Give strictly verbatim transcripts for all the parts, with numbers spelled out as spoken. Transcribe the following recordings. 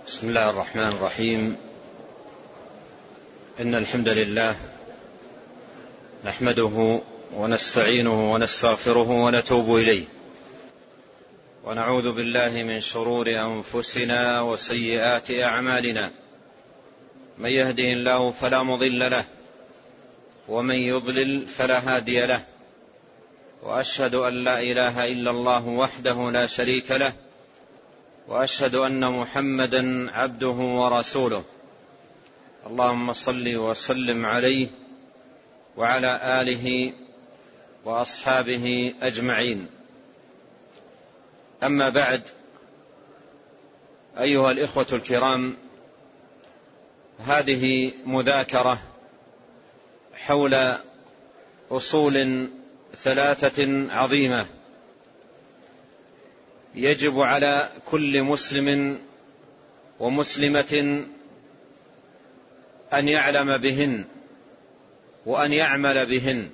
بسم الله الرحمن الرحيم. إن الحمد لله نحمده ونستعينه ونستغفره ونتوب إليه، ونعوذ بالله من شرور أنفسنا وسيئات أعمالنا. من يهده الله فلا مضل له، ومن يضلل فلا هادي له، وأشهد أن لا إله إلا الله وحده لا شريك له، وأشهد أن محمدا عبده ورسوله. اللهم صل وسلم عليه وعلى آله وأصحابه أجمعين. أما بعد، أيها الإخوة الكرام، هذه مذاكرة حول أصول ثلاثة عظيمة يجب على كل مسلم ومسلمة أن يعلم بهن وأن يعمل بهن،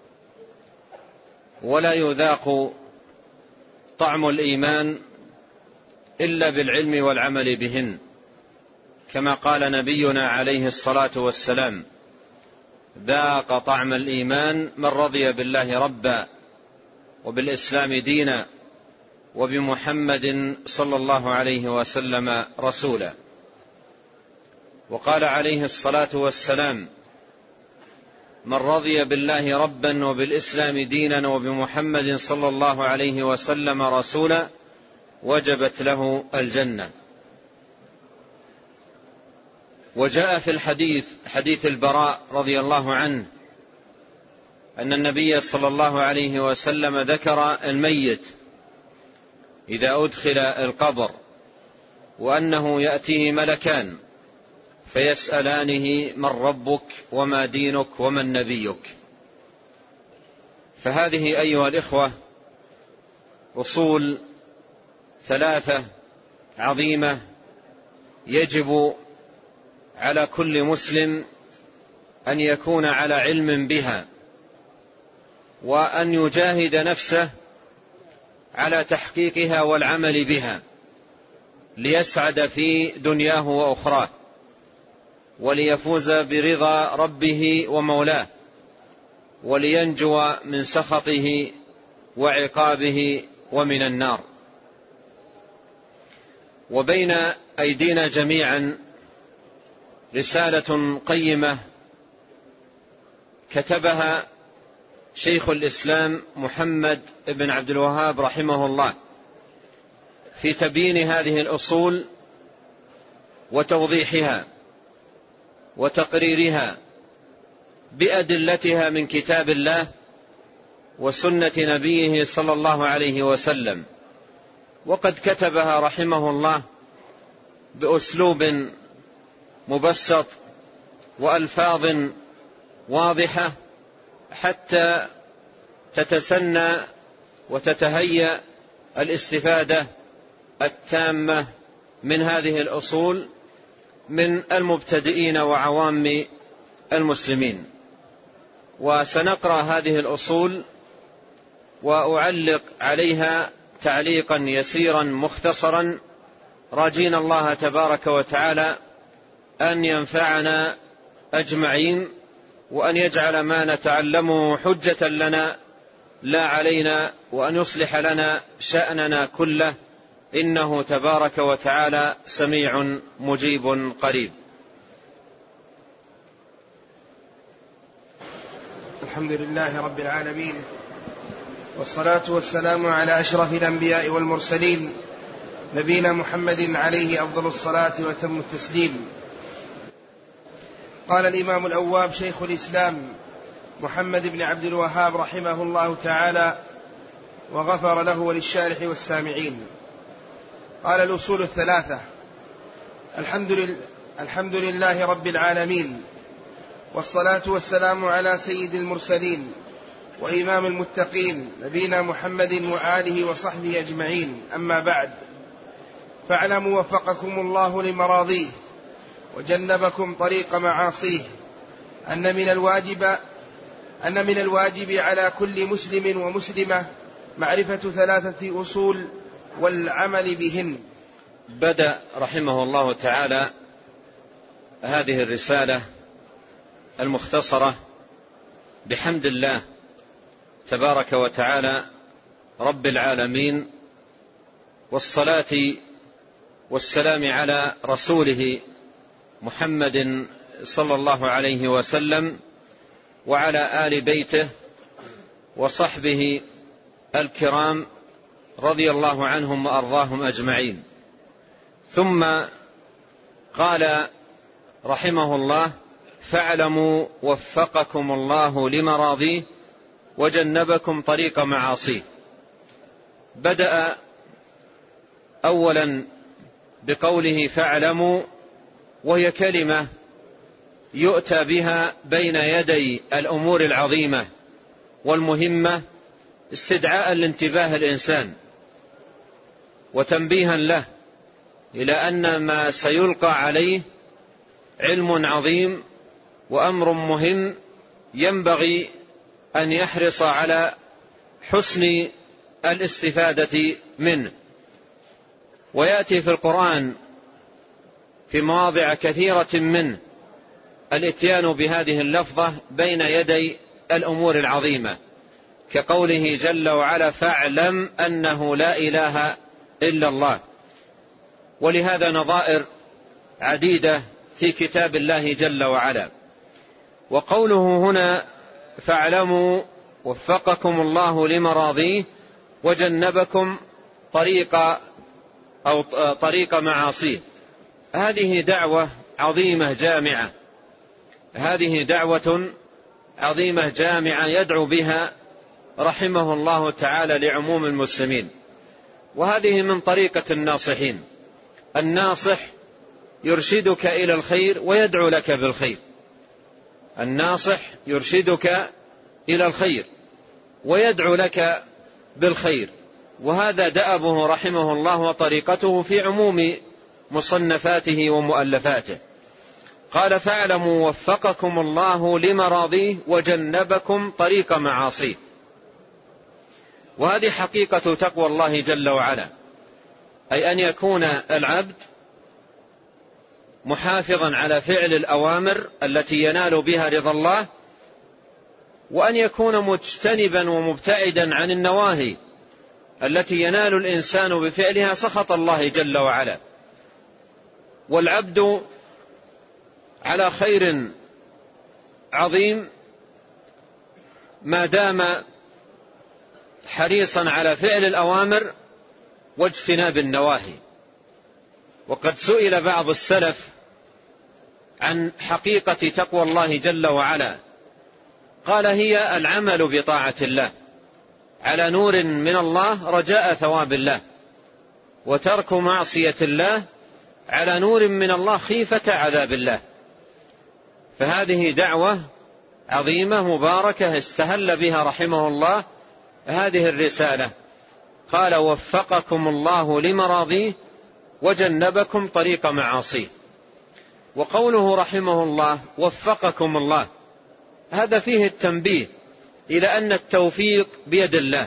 ولا يذاق طعم الإيمان إلا بالعلم والعمل بهن، كما قال نبينا عليه الصلاة والسلام: ذاق طعم الإيمان من رضي بالله ربا وبالإسلام دينا وبمحمد صلى الله عليه وسلم رسولا. وقال عليه الصلاة والسلام: من رضي بالله ربا وبالإسلام دينا وبمحمد صلى الله عليه وسلم رسولا وجبت له الجنة. وجاء في الحديث حديث البراء رضي الله عنه أن النبي صلى الله عليه وسلم ذكر الميت إذا أدخل القبر، وأنه يأتيه ملكان فيسألانه: من ربك وما دينك ومن نبيك؟ فهذه أيها الإخوة أصول ثلاثة عظيمة يجب على كل مسلم أن يكون على علم بها، وأن يجاهد نفسه على تحقيقها والعمل بها، ليسعد في دنياه وأخراه، وليفوز برضا ربه ومولاه، ولينجو من سخطه وعقابه ومن النار. وبين أيدينا جميعا رسالة قيمة كتبها شيخ الإسلام محمد بن عبد الوهاب رحمه الله في تبيين هذه الأصول وتوضيحها وتقريرها بأدلتها من كتاب الله وسنة نبيه صلى الله عليه وسلم. وقد كتبها رحمه الله بأسلوب مبسط وألفاظ واضحة حتى تتسنى وتتهيأ الاستفادة التامة من هذه الأصول من المبتدئين وعوام المسلمين. وسنقرأ هذه الأصول وأعلق عليها تعليقا يسيرا مختصرا، راجين الله تبارك وتعالى أن ينفعنا أجمعين، وأن يجعل ما نتعلمه حجة لنا لا علينا، وأن يصلح لنا شأننا كله، إنه تبارك وتعالى سميع مجيب قريب. الحمد لله رب العالمين، والصلاة والسلام على أشرف الأنبياء والمرسلين، نبينا محمد عليه أفضل الصلاة وتم التسليم. قال الإمام الأواب شيخ الإسلام محمد بن عبد الوهاب رحمه الله تعالى وغفر له وللشارح والسامعين. قال: الأصول الثلاثة. الحمد لله, الحمد لله رب العالمين، والصلاة والسلام على سيد المرسلين وإمام المتقين نبينا محمد وآله وصحبه أجمعين. أما بعد، فاعلموا وفقكم الله لمراضيه وجنبكم طريق معاصيه أن من الواجب أن من الواجب على كل مسلم ومسلمة معرفة ثلاثة أصول والعمل بهن. بدأ رحمه الله تعالى هذه الرسالة المختصرة بحمد الله تبارك وتعالى رب العالمين، والصلاة والسلام على رسوله محمد صلى الله عليه وسلم وعلى آل بيته وصحبه الكرام رضي الله عنهم وأرضاهم أجمعين. ثم قال رحمه الله: فاعلموا وفقكم الله لمراضيه وجنبكم طريق معاصيه. بدأ أولا بقوله فاعلموا، وهي كلمة يؤتى بها بين يدي الأمور العظيمة والمهمة استدعاء لانتباه الإنسان وتنبيها له إلى أن ما سيلقى عليه علم عظيم وأمر مهم ينبغي أن يحرص على حسن الاستفادة منه. ويأتي في القرآن في مواضع كثيرة منه الاتيان بهذه اللفظة بين يدي الأمور العظيمة، كقوله جل وعلا: فاعلم أنه لا إله إلا الله. ولهذا نظائر عديدة في كتاب الله جل وعلا. وقوله هنا فاعلموا وفقكم الله لمراضيه وجنبكم طريق أو طريق معاصيه، هذه دعوة عظيمة جامعة، هذه دعوة عظيمة جامعة يدعو بها رحمه الله تعالى لعموم المسلمين. وهذه من طريقة الناصحين، الناصح يرشدك إلى الخير ويدعو لك بالخير، الناصح يرشدك إلى الخير ويدعو لك بالخير، وهذا دأبه رحمه الله وطريقته في عموم مصنفاته ومؤلفاته. قال: فاعلموا وفقكم الله لمراضيه وجنبكم طريق معاصيه. وهذه حقيقة تقوى الله جل وعلا، أي أن يكون العبد محافظا على فعل الأوامر التي ينال بها رضا الله، وأن يكون مجتنبا ومبتعدا عن النواهي التي ينال الإنسان بفعلها سخط الله جل وعلا. والعبد على خير عظيم ما دام حريصا على فعل الأوامر واجتناب النواهي. وقد سئل بعض السلف عن حقيقة تقوى الله جل وعلا، قال: هي العمل بطاعة الله على نور من الله رجاء ثواب الله، وترك معصية الله على نور من الله خيفة عذاب الله. فهذه دعوة عظيمة مباركة استهل بها رحمه الله هذه الرسالة. قال: وفقكم الله لمراضيه وجنبكم طريق معاصيه. وقوله رحمه الله وفقكم الله، هذا فيه التنبيه إلى أن التوفيق بيد الله،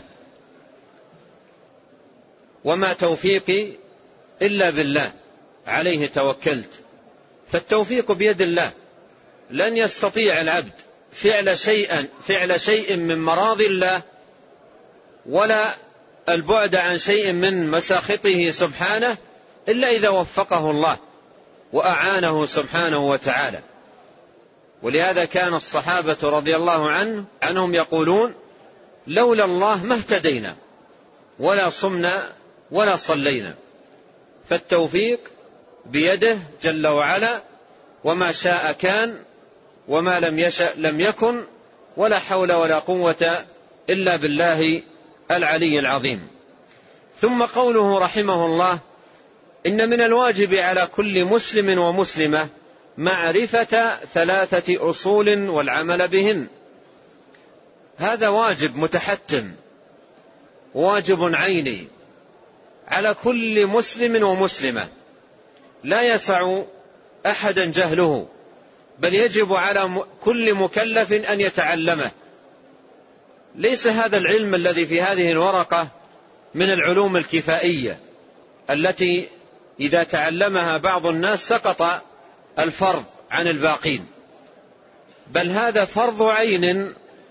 وما توفيقي إلا بالله عليه توكلت. فالتوفيق بيد الله، لن يستطيع العبد فعل شيئا فعل شيء من مراضي الله ولا البعد عن شيء من مساخطه سبحانه إلا إذا وفقه الله وأعانه سبحانه وتعالى. ولهذا كان الصحابة رضي الله عنه عنهم يقولون: لولا الله ما اهتدينا ولا صمنا ولا صلينا. فالتوفيق بيده جل وعلا، وما شاء كان وما لم يشأ لم يكن، ولا حول ولا قوة إلا بالله العلي العظيم. ثم قوله رحمه الله: إن من الواجب على كل مسلم ومسلمة معرفة ثلاثة أصول والعمل بهن. هذا واجب متحتم، واجب عيني على كل مسلم ومسلمة، لا يسع أحدا جهله، بل يجب على كل مكلف أن يتعلمه. ليس هذا العلم الذي في هذه الورقة من العلوم الكفائية التي إذا تعلمها بعض الناس سقط الفرض عن الباقين، بل هذا فرض عين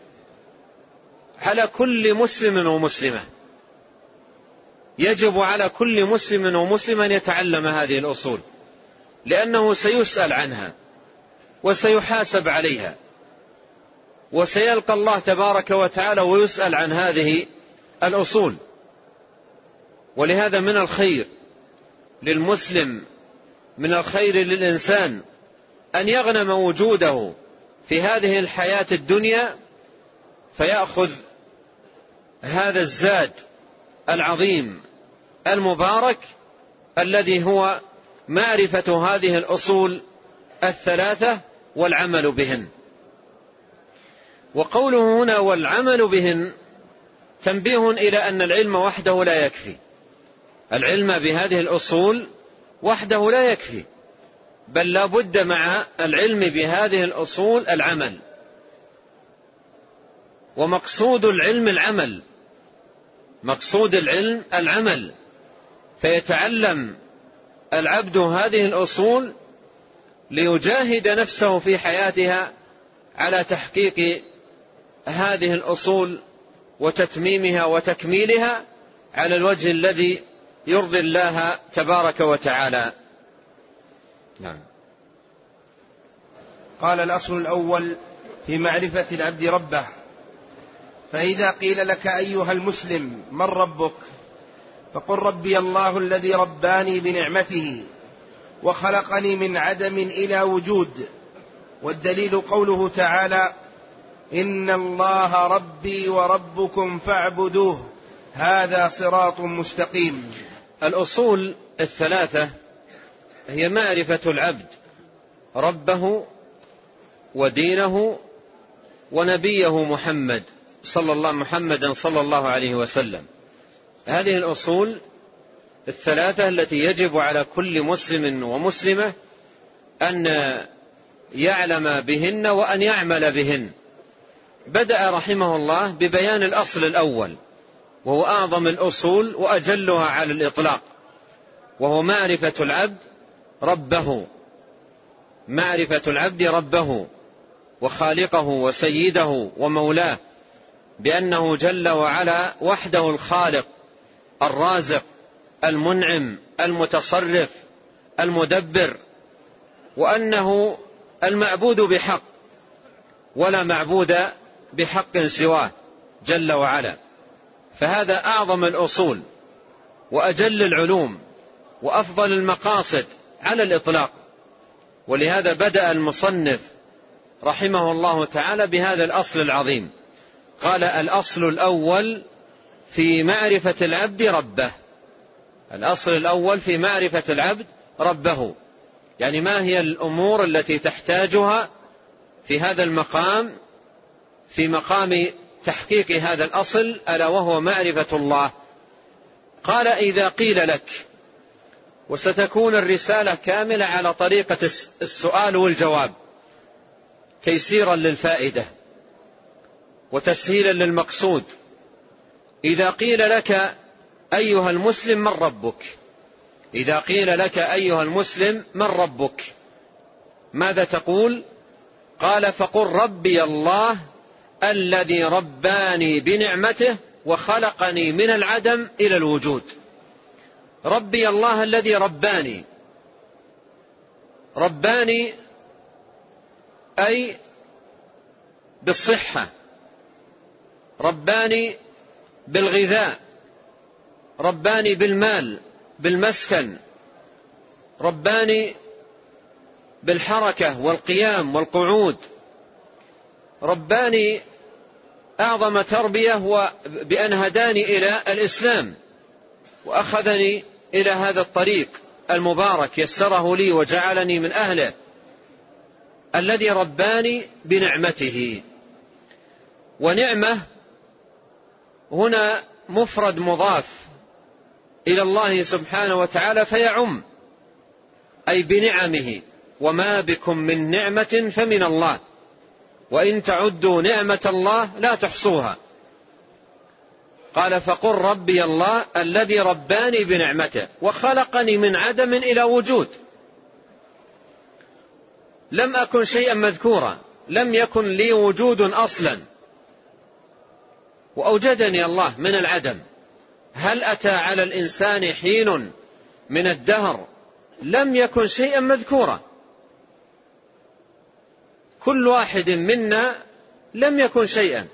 على كل مسلم ومسلمة. يجب على كل مسلم ومسلم أن يتعلم هذه الأصول، لأنه سيسأل عنها وسيحاسب عليها، وسيلقى الله تبارك وتعالى ويسأل عن هذه الأصول. ولهذا من الخير للمسلم، من الخير للإنسان أن يغنم وجوده في هذه الحياة الدنيا، فيأخذ هذا الزاد العظيم المبارك الذي هو معرفة هذه الأصول الثلاثة والعمل بهن. وقوله هنا والعمل بهن تنبيه إلى أن العلم وحده لا يكفي. العلم بهذه الأصول وحده لا يكفي، بل لا بد مع العلم بهذه الأصول العمل. ومقصود العلم العمل، مقصود العلم العمل، فيتعلم العبد هذه الأصول ليجاهد نفسه في حياتها على تحقيق هذه الأصول وتتميمها وتكميلها على الوجه الذي يرضي الله تبارك وتعالى. نعم. قال الأصل الأول في معرفة العبد ربه. فإذا قيل لك أيها المسلم من ربك، فقل ربي الله الذي رباني بنعمته وخلقني من عدم إلى وجود. والدليل قوله تعالى إن الله ربي وربكم فاعبدوه هذا صراط مستقيم. الأصول الثلاثة هي معرفة العبد ربه ودينه ونبيه محمد صلى الله محمدا صلى الله عليه وسلم. هذه الأصول الثلاثة التي يجب على كل مسلم ومسلمة أن يعلم بهن وأن يعمل بهن. بدأ رحمه الله ببيان الأصل الأول، وهو أعظم الأصول وأجلها على الإطلاق، وهو معرفة العبد ربه، معرفة العبد ربه وخالقه وسيده ومولاه، بأنه جل وعلا وحده الخالق الرازق المنعم المتصرف المدبر، وأنه المعبود بحق ولا معبود بحق سواه جل وعلا. فهذا أعظم الأصول وأجل العلوم وأفضل المقاصد على الإطلاق. ولهذا بدأ المصنف رحمه الله تعالى بهذا الأصل العظيم. قال الأصل الأول في معرفة العبد ربه. الأصل الأول في معرفة العبد ربه، يعني ما هي الأمور التي تحتاجها في هذا المقام، في مقام تحقيق هذا الأصل، ألا وهو معرفة الله. قال إذا قيل لك، وستكون الرسالة كاملة على طريقة السؤال والجواب تيسيرا للفائدة وتسهيلا للمقصود. إذا قيل لك أيها المسلم من ربك، إذا قيل لك أيها المسلم من ربك ماذا تقول؟ قال فقل ربي الله الذي رباني بنعمته وخلقني من العدم إلى الوجود. ربي الله الذي رباني، رباني أي بالصحة، رباني بالغذاء، رباني بالمال بالمسكن، رباني بالحركة والقيام والقعود، رباني أعظم تربية بأن هداني إلى الإسلام وأخذني إلى هذا الطريق المبارك، يسره لي وجعلني من أهله، الذي رباني بنعمته. ونعمة هنا مفرد مضاف إلى الله سبحانه وتعالى فيعم، أي بنعمه، وما بكم من نعمة فمن الله وإن تعدوا نعمة الله لا تحصوها. قال فقل ربي الله الذي رباني بنعمته وخلقني من عدم إلى وجود. لم أكن شيئا مذكورا، لم يكن لي وجود أصلا، وأوجدني الله من العدم. هل أتى على الإنسان حين من الدهر لم يكن شيئا مذكورا؟ كل واحد منا لم يكن شيئا،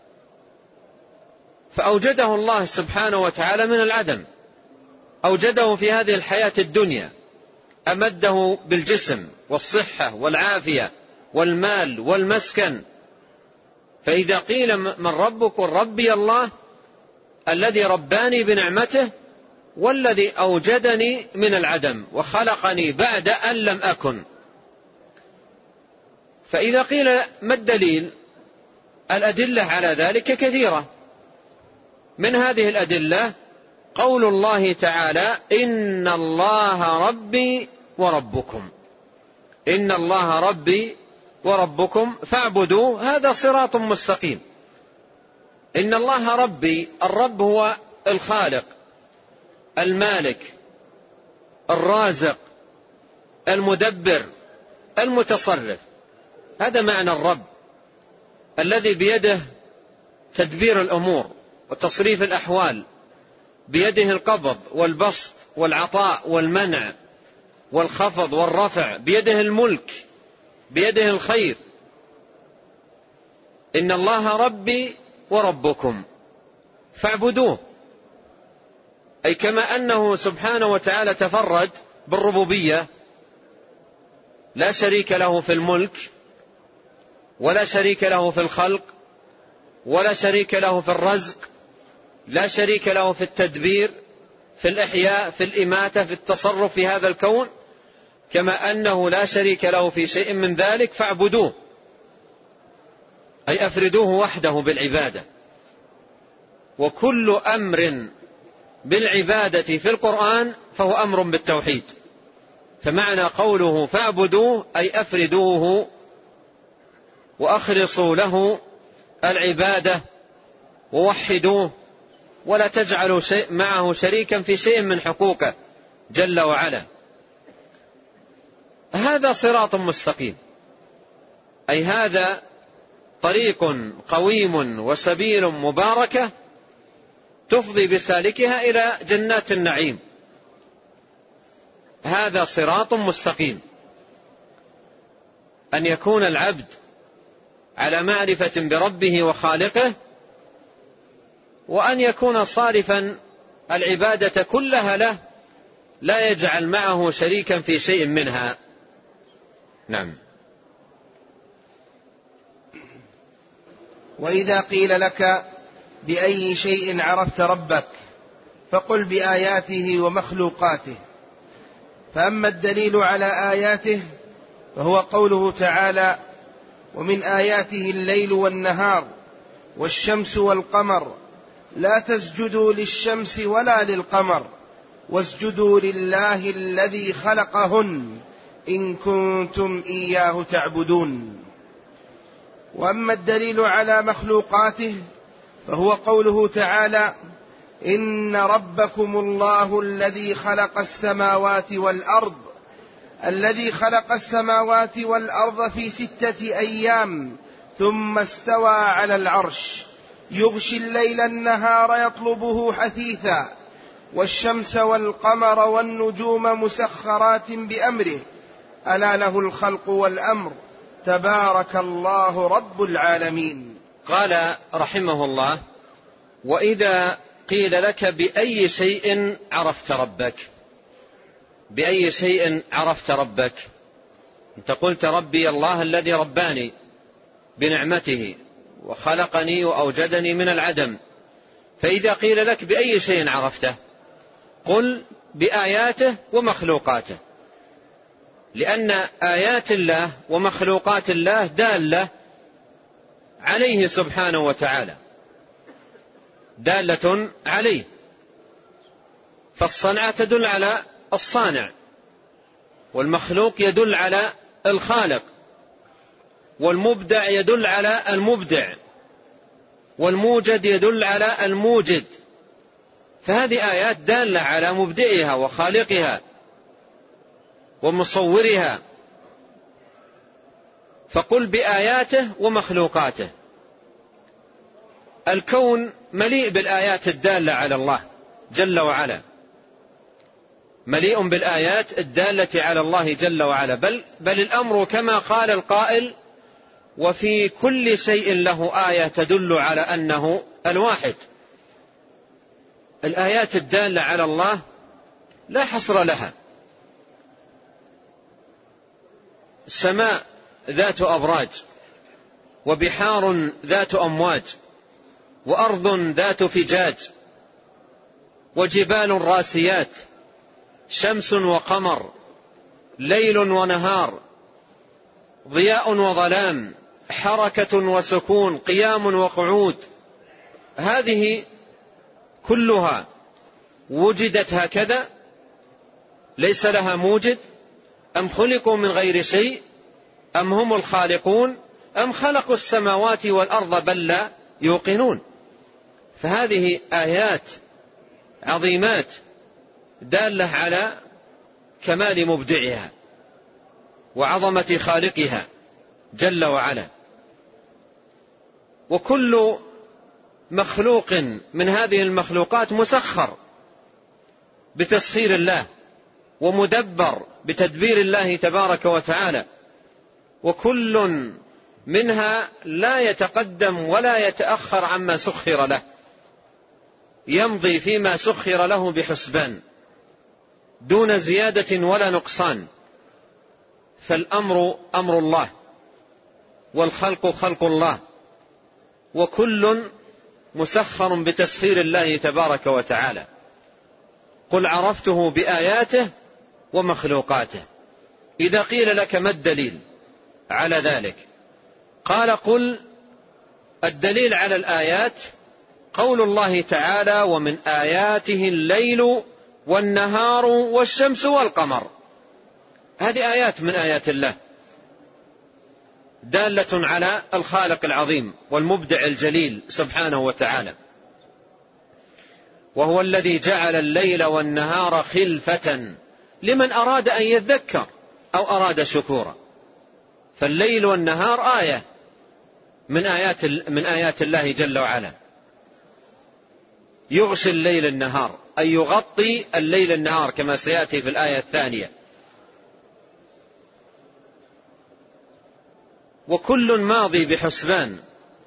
فأوجده الله سبحانه وتعالى من العدم. أوجده في هذه الحياة الدنيا، أمده بالجسم والصحة والعافية والمال والمسكن. فإذا قيل من ربك؟ ربي الله الذي رباني بنعمته والذي أوجدني من العدم وخلقني بعد أن لم أكن. فإذا قيل ما الدليل؟ الأدلة على ذلك كثيرة. من هذه الأدلة قول الله تعالى إن الله ربي وربكم، إن الله ربي وربكم فاعبدوه، هذا صراط مستقيم. إن الله ربي، الرب هو الخالق المالك الرازق المدبر المتصرف، هذا معنى الرب، الذي بيده تدبير الأمور وتصريف الأحوال، بيده القبض والبسط والعطاء والمنع والخفض والرفع، بيده الملك، بيده الخير. إن الله ربي وربكم فاعبدوه، أي كما أنه سبحانه وتعالى تفرد بالربوبية، لا شريك له في الملك ولا شريك له في الخلق ولا شريك له في الرزق، لا شريك له في التدبير، في الإحياء، في الإماتة، في التصرف في هذا الكون، كما أنه لا شريك له في شيء من ذلك فاعبدوه، أي أفردوه وحده بالعبادة. وكل أمر بالعبادة في القرآن فهو أمر بالتوحيد. فمعنى قوله فاعبدوه أي أفردوه وأخلصوا له العبادة ووحدوه، ولا تجعلوا شيء معه شريكا في شيء من حقوقه جل وعلا. هذا صراط مستقيم، أي هذا طريق قويم وسبيل مباركة تفضي بسالكها إلى جنات النعيم. هذا صراط مستقيم، أن يكون العبد على معرفة بربه وخالقه، وأن يكون صارفا العبادة كلها له، لا يجعل معه شريكا في شيء منها. نعم. وإذا قيل لك بأي شيء عرفت ربك فقل بآياته ومخلوقاته. فأما الدليل على آياته فهو قوله تعالى ومن آياته الليل والنهار والشمس والقمر لا تسجدوا للشمس ولا للقمر واسجدوا لله الذي خلقهن إن كنتم إياه تعبدون. وأما الدليل على مخلوقاته فهو قوله تعالى إن ربكم الله الذي خلق السماوات والأرض الذي خلق السماوات والأرض في ستة أيام ثم استوى على العرش يغشي الليل النهار يطلبه حثيثا والشمس والقمر والنجوم مسخرات بأمره ألا له الخلق والأمر تبارك الله رب العالمين. قال رحمه الله وإذا قيل لك بأي شيء عرفت ربك، بأي شيء عرفت ربك؟ أنت قلت ربي الله الذي رباني بنعمته وخلقني وأوجدني من العدم، فإذا قيل لك بأي شيء عرفته قل بآياته ومخلوقاته، لأن آيات الله ومخلوقات الله دالة عليه سبحانه وتعالى، دالة عليه. فالصنعة تدل على الصانع، والمخلوق يدل على الخالق، والمبدع يدل على المبدع، والموجد يدل على الموجد، فهذه آيات دالة على مبدئها وخالقها ومصورها. فقل بآياته ومخلوقاته. الكون مليء بالآيات الدالة على الله جل وعلا، مليء بالآيات الدالة على الله جل وعلا، بل, بل الأمر كما قال القائل: وفي كل شيء له آية تدل على أنه الواحد. الآيات الدالة على الله لا حصر لها. سماء ذات أبراج، وبحار ذات أمواج، وأرض ذات فجاج، وجبال راسيات، شمس وقمر، ليل ونهار، ضياء وظلام، حركة وسكون، قيام وقعود. هذه كلها وجدت هكذا، ليس لها موجد؟ أم خلقوا من غير شيء؟ أم هم الخالقون؟ أم خلقوا السماوات والأرض بل لا يوقنون؟ فهذه آيات عظيمات دالة على كمال مبدعها وعظمة خالقها جل وعلا. وكل مخلوق من هذه المخلوقات مسخر بتسخير الله، ومدبر بتدبير الله تبارك وتعالى، وكل منها لا يتقدم ولا يتأخر عما سخر له، يمضي فيما سخر له بحسبان دون زيادة ولا نقصان. فالأمر أمر الله، والخلق خلق الله، وكل مسخر بتسخير الله تبارك وتعالى. قل عرفته بآياته ومخلوقاته. إذا قيل لك ما الدليل على ذلك؟ قال: قل الدليل على الآيات قول الله تعالى: ومن آياته الليل والنهار والشمس والقمر. هذه آيات من آيات الله دالة على الخالق العظيم والمبدع الجليل سبحانه وتعالى. وهو الذي جعل الليل والنهار خلفة لمن أراد أن يذكر أو أراد شكورا. فالليل والنهار آية من آيات من آيات الله جل وعلا. يغشي الليل النهار، أي يغطي الليل النهار كما سيأتي في الآية الثانية. وكل ماضي بحسبان،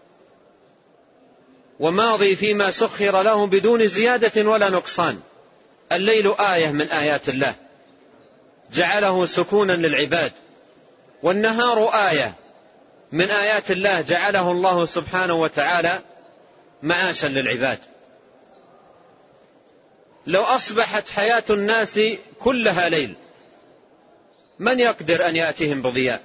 وماضي فيما سخر له بدون زيادة ولا نقصان. الليل آية من آيات الله جعله سكونا للعباد، والنهار آية من آيات الله جعله الله سبحانه وتعالى معاشا للعباد. لو أصبحت حياة الناس كلها ليل، من يقدر أن يأتيهم بضياء؟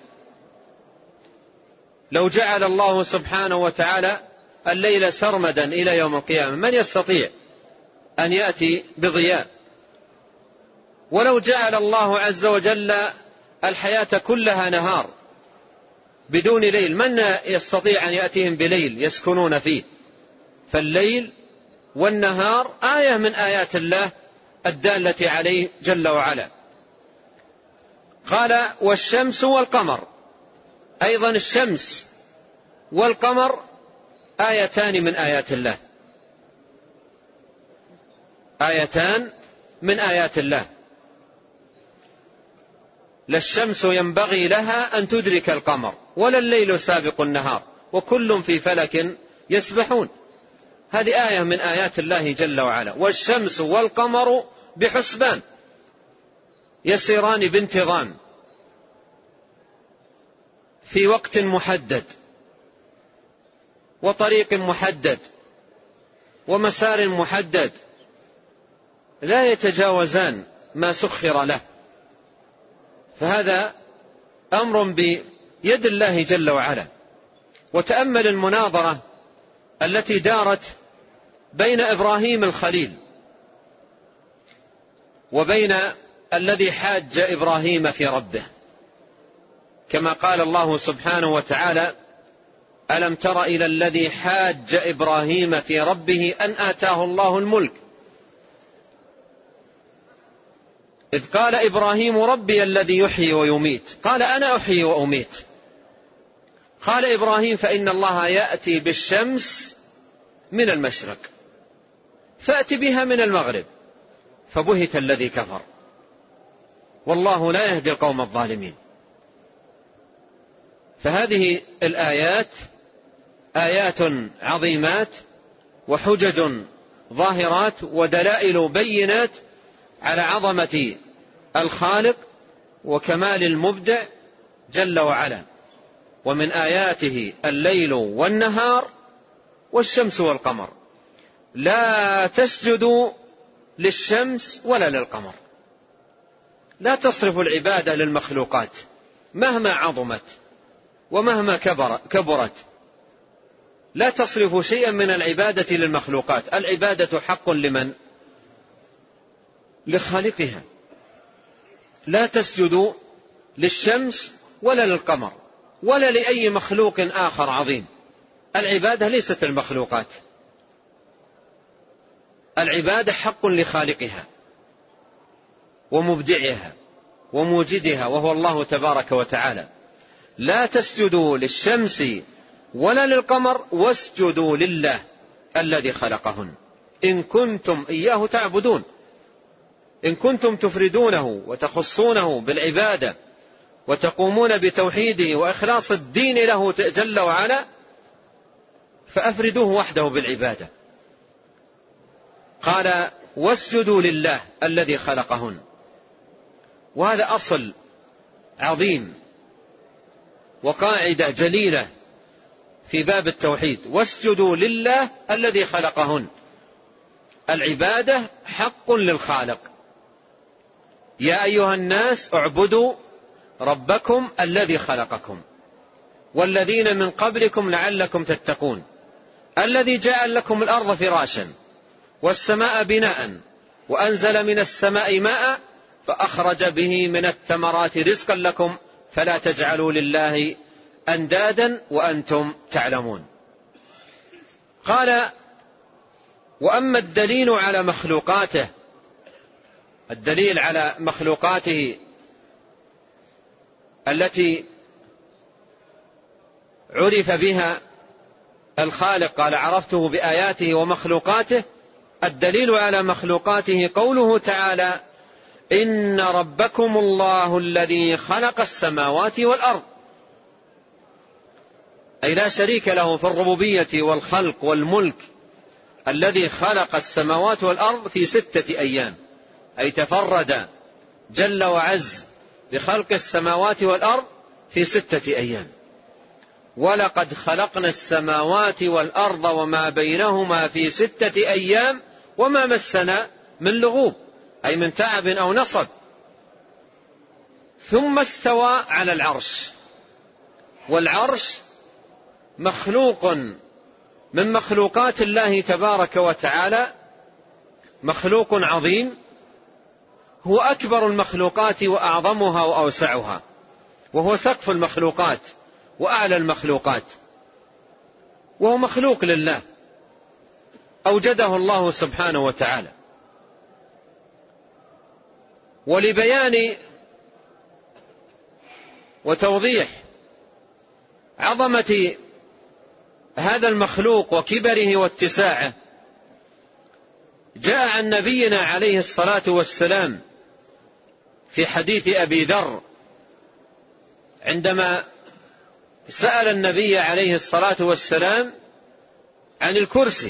لو جعل الله سبحانه وتعالى الليل سرمدا إلى يوم القيامة، من يستطيع أن يأتي بضياء؟ ولو جعل الله عز وجل الحياة كلها نهار بدون ليل، من يستطيع أن يأتيهم بليل يسكنون فيه؟ فالليل والنهار آية من آيات الله الدالة عليه جل وعلا. قال: والشمس والقمر. أيضا الشمس والقمر آيتان من آيات الله، آيتان من آيات الله. لا الشمس ينبغي لها أن تدرك القمر، ولا الليل سابق النهار، وكل في فلك يسبحون. هذه آية من آيات الله جل وعلا. والشمس والقمر بحسبان يسيران بانتظام في وقت محدد وطريق محدد ومسار محدد، لا يتجاوزان ما سخر له. فهذا أمر بيد الله جل وعلا. وتأمل المناظرة التي دارت بين إبراهيم الخليل وبين الذي حاج إبراهيم في ربه، كما قال الله سبحانه وتعالى: ألم تر إلى الذي حاج إبراهيم في ربه أن آتاه الله الملك إذ قال إبراهيم ربي الذي يحيي ويميت قال أنا أحيي وأميت قال إبراهيم فإن الله يأتي بالشمس من المشرق فأت بها من المغرب فبهت الذي كفر والله لا يهدي القوم الظالمين. فهذه الآيات آيات عظيمات وحجج ظاهرات ودلائل بينات على عظمة الخالق وكمال المبدع جل وعلا. ومن آياته الليل والنهار والشمس والقمر لا تسجدوا للشمس ولا للقمر. لا تصرفوا العبادة للمخلوقات مهما عظمت ومهما كبرت. لا تصرفوا شيئا من العبادة للمخلوقات. العبادة حق لمن؟ لخالقها. لا تسجدوا للشمس ولا للقمر ولا لأي مخلوق آخر عظيم. العبادة ليست المخلوقات. العبادة حق لخالقها ومبدعها وموجدها وهو الله تبارك وتعالى. لا تسجدوا للشمس ولا للقمر واسجدوا لله الذي خلقهن إن كنتم إياه تعبدون. إن كنتم تفردونه وتخصونه بالعبادة وتقومون بتوحيده وإخلاص الدين له جل وعلا فأفردوه وحده بالعبادة. قال واسجدوا لله الذي خلقهن. وهذا أصل عظيم وقاعدة جليلة في باب التوحيد. واسجدوا لله الذي خلقهن. العبادة حق للخالق. يا أيها الناس اعبدوا ربكم الذي خلقكم والذين من قبلكم لعلكم تتقون الذي جعل لكم الأرض فراشا والسماء بناء وأنزل من السماء ماء فأخرج به من الثمرات رزقا لكم فلا تجعلوا لله أندادا وأنتم تعلمون. قال وأما الدليل على مخلوقاته الدليل على مخلوقاته التي عرف بها الخالق قال عرفته بآياته ومخلوقاته. الدليل على مخلوقاته قوله تعالى إن ربكم الله الذي خلق السماوات والأرض أي لا شريك له في الربوبية والخلق والملك. الذي خلق السماوات والأرض في ستة أيام أي تفرد جل وعز بخلق السماوات والأرض في ستة أيام. ولقد خلقنا السماوات والأرض وما بينهما في ستة أيام وما مسنا من لغوب أي من تعب أو نصب. ثم استوى على العرش. والعرش مخلوق من مخلوقات الله تبارك وتعالى مخلوق عظيم هو أكبر المخلوقات وأعظمها وأوسعها وهو سقف المخلوقات وأعلى المخلوقات وهو مخلوق لله أوجده الله سبحانه وتعالى. ولبيان وتوضيح عظمة هذا المخلوق وكبره واتساعه جاء عن نبينا عليه الصلاة والسلام في حديث أبي ذر عندما سأل النبي عليه الصلاة والسلام عن الكرسي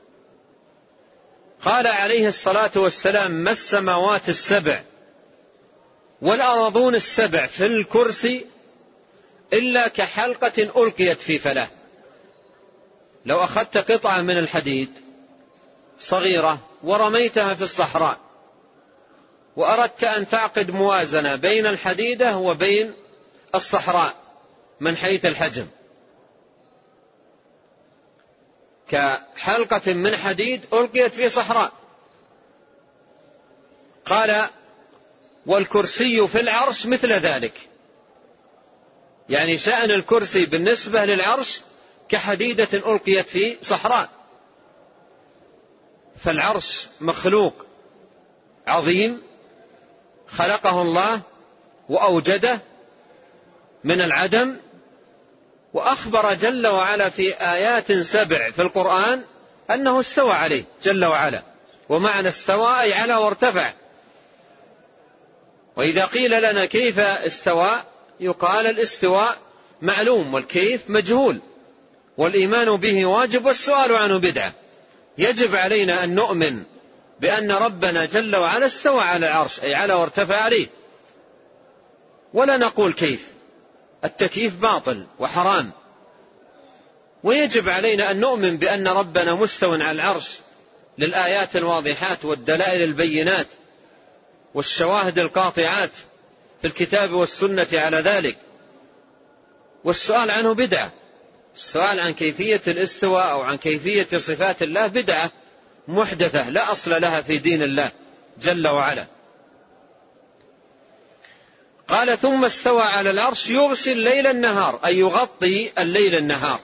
قال عليه الصلاة والسلام ما السماوات السبع والأرضون السبع في الكرسي إلا كحلقة ألقيت في فلاة. لو أخذت قطعة من الحديد صغيرة ورميتها في الصحراء وأردت أن تعقد موازنة بين الحديدة وبين الصحراء من حيث الحجم كحلقة من حديد ألقيت في صحراء. قال والكرسي في العرش مثل ذلك يعني شأن الكرسي بالنسبة للعرش كحديدة ألقيت في صحراء. فالعرش مخلوق عظيم خلقه الله وأوجده من العدم، وأخبر جل وعلا في آيات سبع في القرآن أنه استوى عليه جل وعلا. ومعنى استوى أي على وارتفع. وإذا قيل لنا كيف استوى يقال الاستواء معلوم والكيف مجهول، والإيمان به واجب والسؤال عنه بدعة. يجب علينا أن نؤمن بأن ربنا جل وعلا استوى على العرش أي على وارتفع عليه، ولا نقول كيف. التكييف باطل وحرام. ويجب علينا أن نؤمن بأن ربنا مستو على العرش للآيات الواضحات والدلائل البينات والشواهد القاطعات في الكتاب والسنة على ذلك. والسؤال عنه بدعة. السؤال عن كيفية الاستواء أو عن كيفية صفات الله بدعة محدثة لا أصل لها في دين الله جل وعلا. قال ثم استوى على العرش يغشي الليل النهار أي يغطي الليل النهار.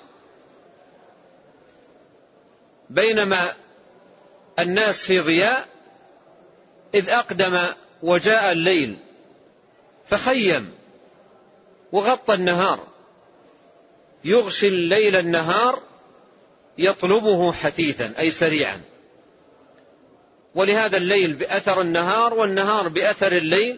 بينما الناس في ضياء إذ أقدم وجاء الليل فخيم وغطى النهار. يغشي الليل النهار يطلبه حثيثا أي سريعا. ولهذا الليل بأثر النهار والنهار بأثر الليل،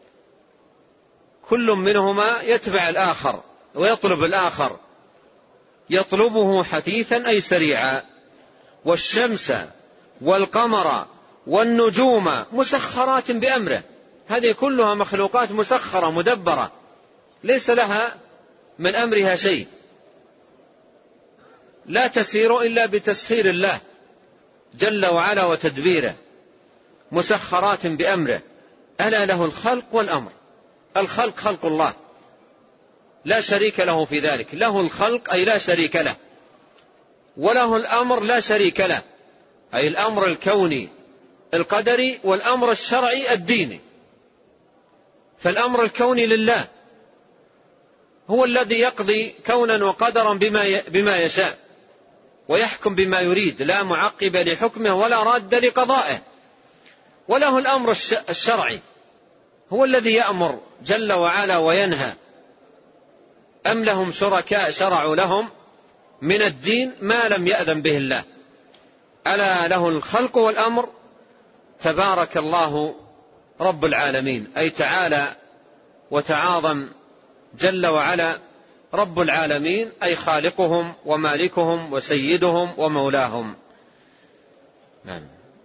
كل منهما يتبع الآخر ويطلب الآخر. يطلبه حثيثا أي سريعا. والشمس والقمر والنجوم مسخرات بأمره. هذه كلها مخلوقات مسخرة مدبرة ليس لها من أمرها شيء، لا تسير إلا بتسخير الله جل وعلا وتدبيره. مسخرات بأمره ألا له الخلق والأمر. الخلق خلق الله لا شريك له في ذلك. له الخلق أي لا شريك له، وله الأمر لا شريك له أي الأمر الكوني القدري والأمر الشرعي الديني. فالأمر الكوني لله هو الذي يقضي كونا وقدرا بما بما يشاء ويحكم بما يريد، لا معقب لحكمه ولا راد لقضائه. وله الأمر الشرعي هو الذي يأمر جل وعلا وينهى. أم لهم شركاء شرعوا لهم من الدين ما لم يأذن به الله. ألا له الخلق والأمر تبارك الله رب العالمين أي تعالى وتعاظم جل وعلا رب العالمين أي خالقهم ومالكهم وسيدهم ومولاهم. نعم.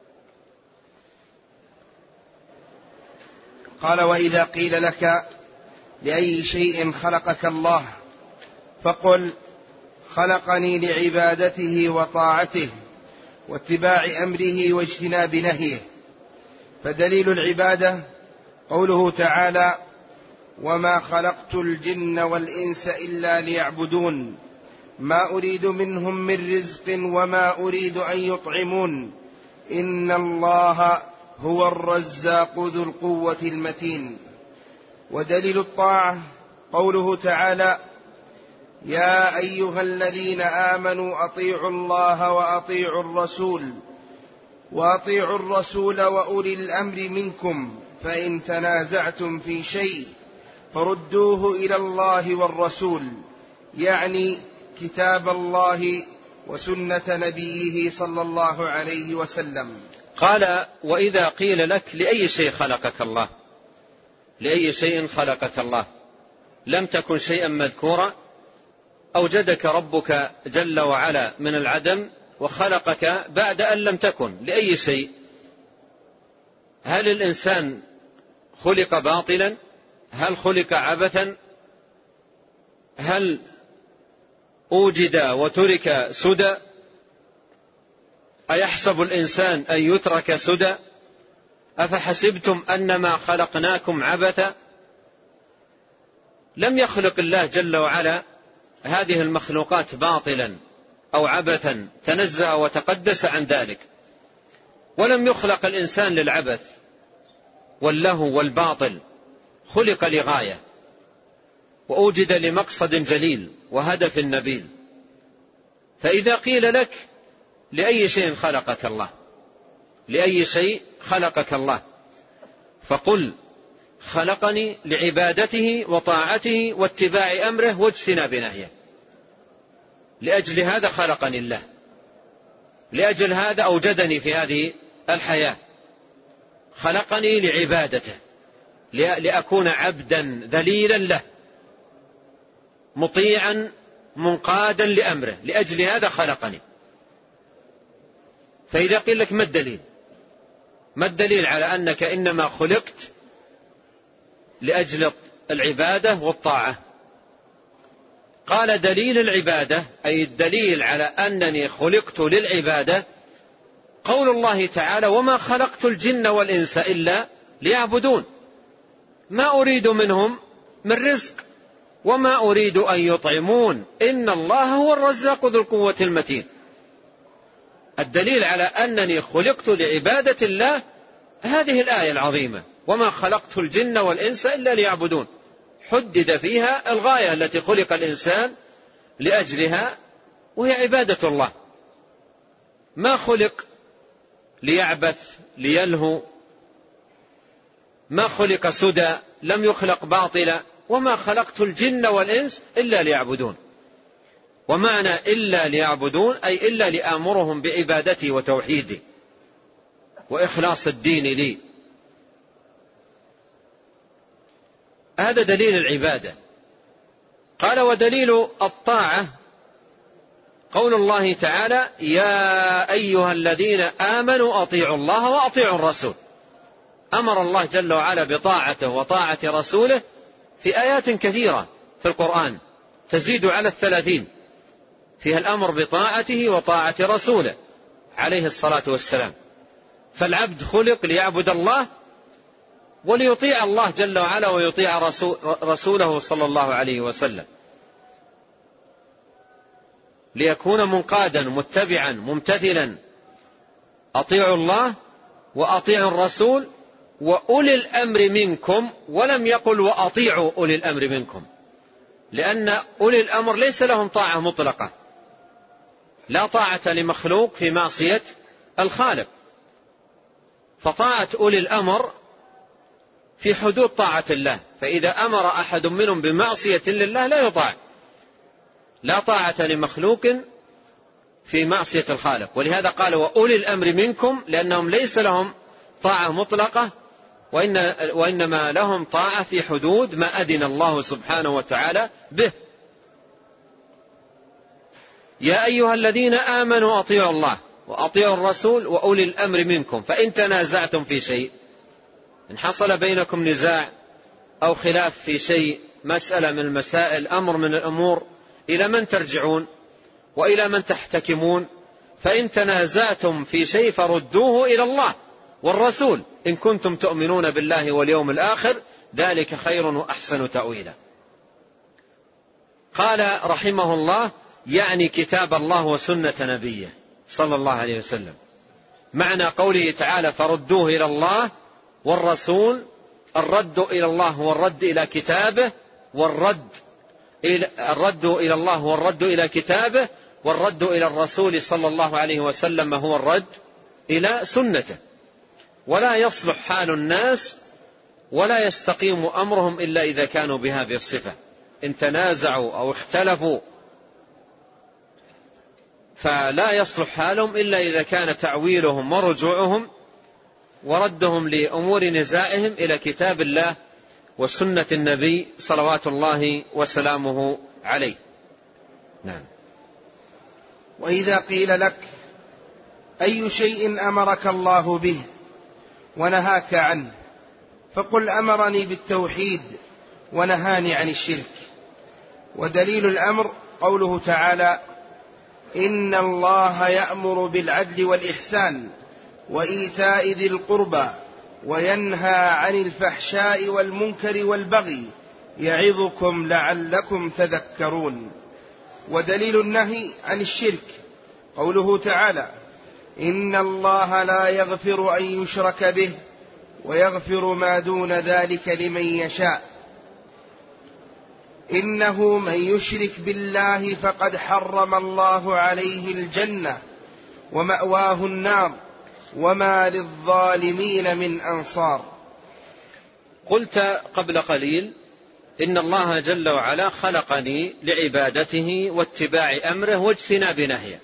قال وإذا قيل لك لأي شيء خلقك الله فقل خلقني لعبادته وطاعته واتباع أمره واجتناب نهيه. فدليل العبادة قوله تعالى وما خلقت الجن والإنس إلا ليعبدون ما أريد منهم من رزق وما أريد أن يطعمون إن الله هو الرزاق ذو القوة المتين. ودليل الطاعة قوله تعالى يا أيها الذين آمنوا أطيعوا الله وأطيعوا الرسول وأطيعوا الرسول وأولي الأمر منكم فإن تنازعتم في شيء فردوه إلى الله والرسول، يعني كتاب الله وسنة نبيه صلى الله عليه وسلم. قال وإذا قيل لك لأي شيء خلقك الله، لأي شيء خلقك الله، لم تكن شيئا مذكورا. أوجدك ربك جل وعلا من العدم وخلقك بعد أن لم تكن. لأي شيء؟ هل الإنسان خلق باطلا؟ هل خلق عبثا؟ هل أوجد وترك سدى؟ أيحسب الإنسان أن يترك سدى؟ أفحسبتم أنما خلقناكم عبثا؟ لم يخلق الله جل وعلا هذه المخلوقات باطلا أو عبثا، تنزه وتقدس عن ذلك. ولم يخلق الإنسان للعبث واللهو والباطل، خلق لغاية وأوجد لمقصد جليل وهدف نبيل. فإذا قيل لك لأي شيء خلقك الله، لأي شيء خلقك الله، فقل خلقني لعبادته وطاعته واتباع أمره واجتناب نهيه. لأجل هذا خلقني الله، لأجل هذا أوجدني في هذه الحياة، خلقني لعبادته، لأكون عبدا ذليلا له مطيعا منقادا لأمره، لأجل هذا خلقني. فإذا قيل لك ما الدليل؟ ما الدليل على أنك إنما خلقت لأجل العبادة والطاعة؟ قال دليل العبادة، أي الدليل على أنني خلقت للعبادة، قول الله تعالى: وما خلقت الجن والإنس إلا ليعبدون ما أريد منهم من رزق وما أريد أن يطعمون إن الله هو الرزاق ذو القوة المتين. الدليل على أنني خلقت لعبادة الله هذه الآية العظيمة: وما خلقت الجن والإنس إلا ليعبدون. حدد فيها الغاية التي خلق الإنسان لأجلها، وهي عبادة الله. ما خلق ليعبث ليلهو، ما خلق سدى، لم يخلق باطلا. وما خلقت الجن والإنس إلا ليعبدون. ومعنى إلا ليعبدون أي إلا لآمرهم بعبادتي وتوحيدي وإخلاص الدين لي. هذا دليل العبادة. قال: ودليل الطاعة قول الله تعالى: يا أيها الذين آمنوا أطيعوا الله وأطيعوا الرسول. أمر الله جل وعلا بطاعته وطاعة رسوله في آيات كثيرة في القرآن تزيد على الثلاثين، فيها الأمر بطاعته وطاعة رسوله عليه الصلاة والسلام. فالعبد خلق ليعبد الله وليطيع الله جل وعلا ويطيع رسوله صلى الله عليه وسلم، ليكون منقادا متبعا ممتثلا. أطيعوا الله وأطيعوا الرسول وأولي الأمر منكم، ولم يقل وأطيعوا أولي الأمر منكم، لأن أولي الأمر ليس لهم طاعة مطلقة، لا طاعة لمخلوق في معصية الخالق. فطاعة أولي الأمر في حدود طاعة الله، فإذا أمر أحد منهم بمعصية لله لا يطاع. لا طاعة لمخلوق في معصية الخالق. ولهذا قال وأولي الأمر منكم، لأنهم ليس لهم طاعة مطلقة، وإن وإنما لهم طاعة في حدود ما أذن الله سبحانه وتعالى به. يا أيها الذين آمنوا أطيعوا الله وأطيعوا الرسول وأولي الأمر منكم، فإن تنازعتم في شيء، إن حصل بينكم نزاع أو خلاف في شيء، مسألة من المسائل، أمر من الأمور، إلى من ترجعون وإلى من تحتكمون؟ فإن تنازعتم في شيء فردوه إلى الله والرسول إن كنتم تؤمنون بالله واليوم الآخر، ذلك خير وأحسن تأويلا. قال رحمه الله: يعني كتاب الله وسنة نبيه صلى الله عليه وسلم. معنى قوله تعالى فردوه إلى الله والرسول، الرد إلى الله هو الرد إلى كتابه، والرد الرد إلى الله هو الرد إلى كتابه، والرد إلى الرسول صلى الله عليه وسلم هو الرد إلى سنته. ولا يصلح حال الناس ولا يستقيم أمرهم إلا إذا كانوا بهذه الصفة. إن تنازعوا أو اختلفوا فلا يصلح حالهم إلا إذا كان تعويلهم ورجوعهم وردهم لأمور نزاعهم إلى كتاب الله وسنة النبي صلوات الله وسلامه عليه. نعم. وإذا قيل لك أي شيء أمرك الله به ونهاك عنه، فقل أمرني بالتوحيد ونهاني عن الشرك. ودليل الأمر قوله تعالى: إن الله يأمر بالعدل والإحسان وإيتاء ذي القربى وينهى عن الفحشاء والمنكر والبغي يعظكم لعلكم تذكرون. ودليل النهي عن الشرك قوله تعالى: إن الله لا يغفر أن يشرك به ويغفر ما دون ذلك لمن يشاء. إنه من يشرك بالله فقد حرم الله عليه الجنة ومأواه النار وما للظالمين من أنصار. قلت قبل قليل إن الله جل وعلا خلقني لعبادته واتباع أمره واجتناب نهيه،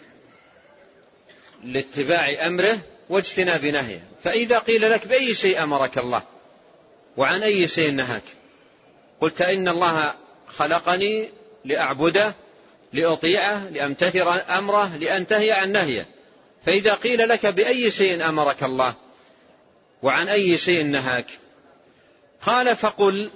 لاتباع أمره واجتناب نهيه. فإذا قيل لك بأي شيء أمرك الله وعن أي شيء نهاك، قلت إن الله خلقني لأعبده لأطيعه لأمتثل أمره لأنتهي عن نهيه. فإذا قيل لك بأي شيء أمرك الله وعن أي شيء نهاك، قال فقل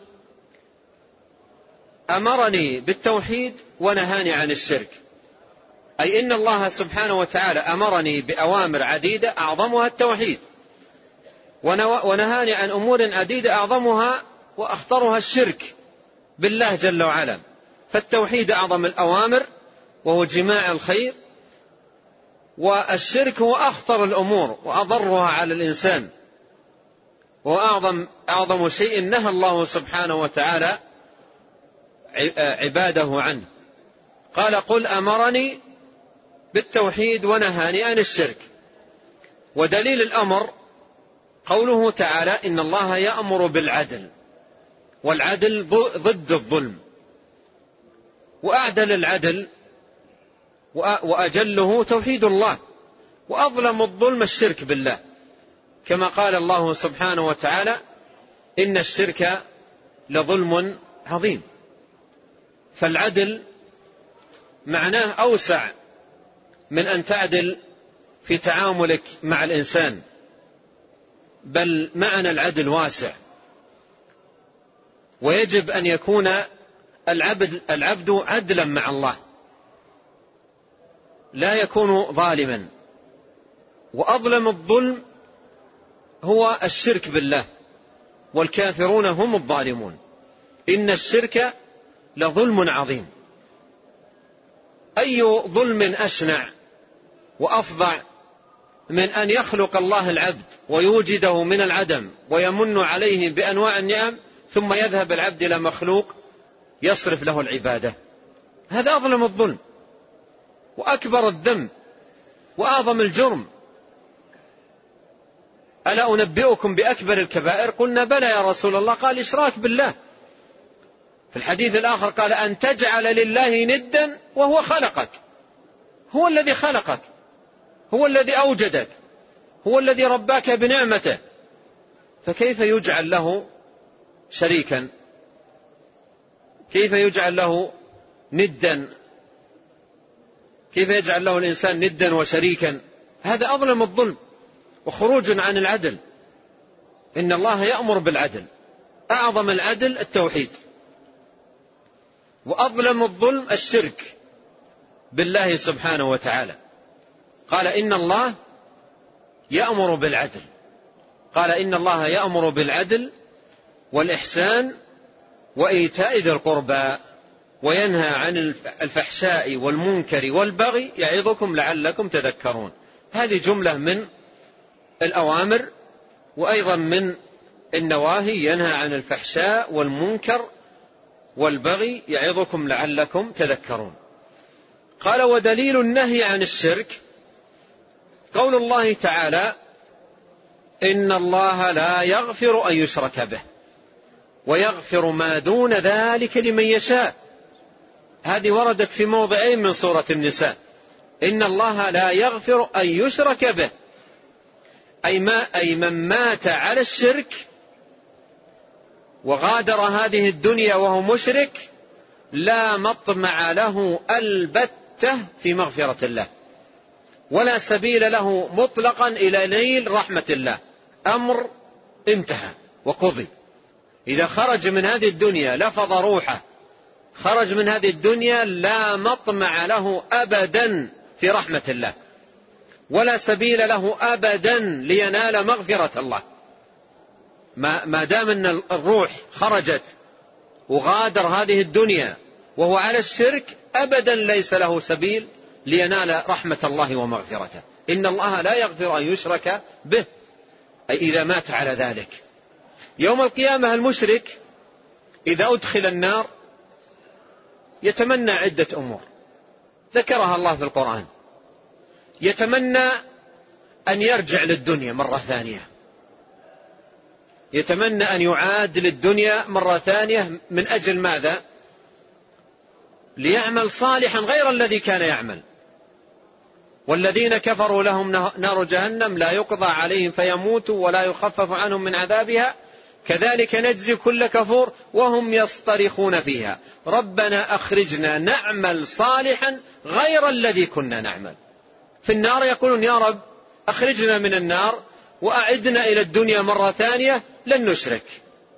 أمرني بالتوحيد ونهاني عن الشرك، أي إن الله سبحانه وتعالى أمرني بأوامر عديدة أعظمها التوحيد، ونهاني عن أمور عديدة أعظمها وأخطرها الشرك بالله جل وعلا. فالتوحيد أعظم الأوامر وهو جماع الخير، والشرك هو أخطر الأمور وأضرها على الإنسان، وأعظم أعظم شيء نهى الله سبحانه وتعالى عباده عنه. قال قل أمرني بالتوحيد ونهاني عن الشرك. ودليل الأمر قوله تعالى إن الله يأمر بالعدل، والعدل ضد الظلم، وأعدل العدل وأجله توحيد الله، وأظلم الظلم الشرك بالله، كما قال الله سبحانه وتعالى إن الشرك لظلم عظيم. فالعدل معناه أوسع من أن تعدل في تعاملك مع الإنسان، بل معنى العدل واسع، ويجب أن يكون العبد, العبد عدلا مع الله، لا يكون ظالما. وأظلم الظلم هو الشرك بالله، والكافرون هم الظالمون. إن الشرك لظلم عظيم. أي ظلم أشنع وأفظع من أن يخلق الله العبد ويوجده من العدم ويمن عليه بأنواع النعم، ثم يذهب العبد إلى مخلوق يصرف له العبادة؟ هذا أظلم الظلم وأكبر الذنب وأعظم الجرم. ألا أنبئكم بأكبر الكبائر؟ قلنا بلى يا رسول الله. قال إشراك بالله. في الحديث الآخر قال أن تجعل لله ندا وهو خلقك. هو الذي خلقك، هو الذي أوجدك، هو الذي رباك بنعمته، فكيف يجعل له شريكا؟ كيف يجعل له ندا؟ كيف يجعل له الإنسان ندا وشريكا؟ هذا أظلم الظلم وخروج عن العدل. إن الله يأمر بالعدل، أعظم العدل التوحيد، وأظلم الظلم الشرك بالله سبحانه وتعالى. قال إن الله يأمر بالعدل، قال إن الله يأمر بالعدل والإحسان وإيتاء ذي القربى وينهى عن الفحشاء والمنكر والبغي يعظكم لعلكم تذكرون. هذه جملة من الأوامر وأيضا من النواهي، ينهى عن الفحشاء والمنكر والبغي يعظكم لعلكم تذكرون. قال ودليل النهي عن الشرك قول الله تعالى إن الله لا يغفر أن يشرك به ويغفر ما دون ذلك لمن يشاء. هذه وردت في موضعين من سورة النساء. إن الله لا يغفر أن يشرك به، أي, ما أي من مات على الشرك وغادر هذه الدنيا وهو مشرك لا مطمع له البتة في مغفرة الله، ولا سبيل له مطلقا إلى نيل رحمة الله. أمر انتهى وقضي. إذا خرج من هذه الدنيا لفظ روحه، خرج من هذه الدنيا لا مطمع له أبدا في رحمة الله، ولا سبيل له أبدا لينال مغفرة الله. ما, ما دام أن الروح خرجت وغادر هذه الدنيا وهو على الشرك أبدا ليس له سبيل لينال رحمة الله ومغفرته. إن الله لا يغفر أن يشرك به، أي إذا مات على ذلك. يوم القيامة المشرك إذا أدخل النار يتمنى عدة أمور ذكرها الله في القرآن. يتمنى أن يرجع للدنيا مرة ثانية، يتمنى أن يعاد للدنيا مرة ثانية. من أجل ماذا؟ ليعمل صالحا غير الذي كان يعمل. والذين كفروا لهم نار جهنم لا يقضى عليهم فيموتوا ولا يخفف عنهم من عذابها كذلك نجزي كل كفور وهم يصطرخون فيها ربنا أخرجنا نعمل صالحا غير الذي كنا نعمل. في النار يقولون يا رب أخرجنا من النار وأعدنا إلى الدنيا مرة ثانية. لن نشرك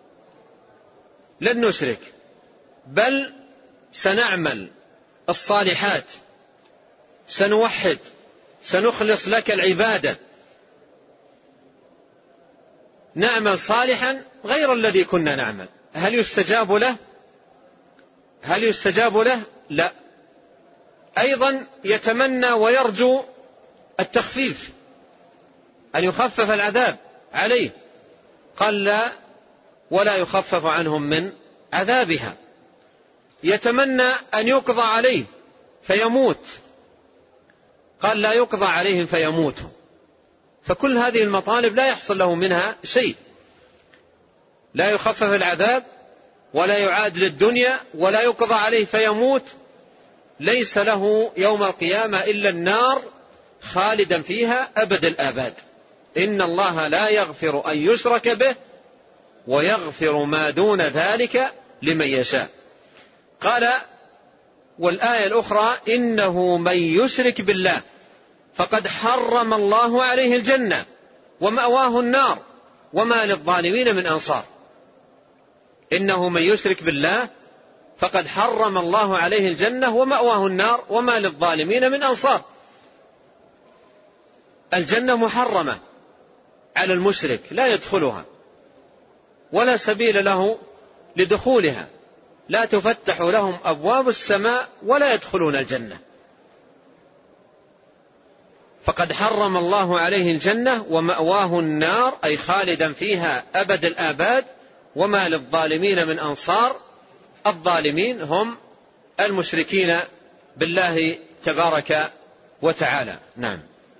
لن نشرك بل سنعمل الصالحات، سنوحد، سنخلص لك العبادة، نعمل صالحا غير الذي كنا نعمل. هل يستجاب له؟ هل يستجاب له؟ لا. أيضا يتمنى ويرجو التخفيف، أن يخفف العذاب عليه. قال لا ولا يخفف عنهم من عذابها. يتمنى أن يقضى عليه فيموت، قال لا يقضى عليهم فيموتوا. فكل هذه المطالب لا يحصل له منها شيء، لا يخفف العذاب ولا يعاد للدنيا ولا يقضى عليه فيموت. ليس له يوم القيامة إلا النار خالدا فيها أبد الآباد. إن الله لا يغفر أن يشرك به ويغفر ما دون ذلك لمن يشاء. قال والآية الأخرى إنه من يشرك بالله فقد حرم الله عليه الجنة ومأواه النار وما للظالمين من أنصار. إنه من يشرك بالله فقد حرم الله عليه الجنة ومأواه النار وما للظالمين من أنصار. الجنة محرمة على المشرك، لا يدخلها ولا سبيل له لدخولها، لا تفتح لهم أبواب السماء ولا يدخلون الجنة. فقد حرم الله عليه الجنة ومأواه النار أي خالدا فيها أبد الآباد وما للظالمين من أنصار. الظالمين هم المشركين بالله تبارك وتعالى. نعم.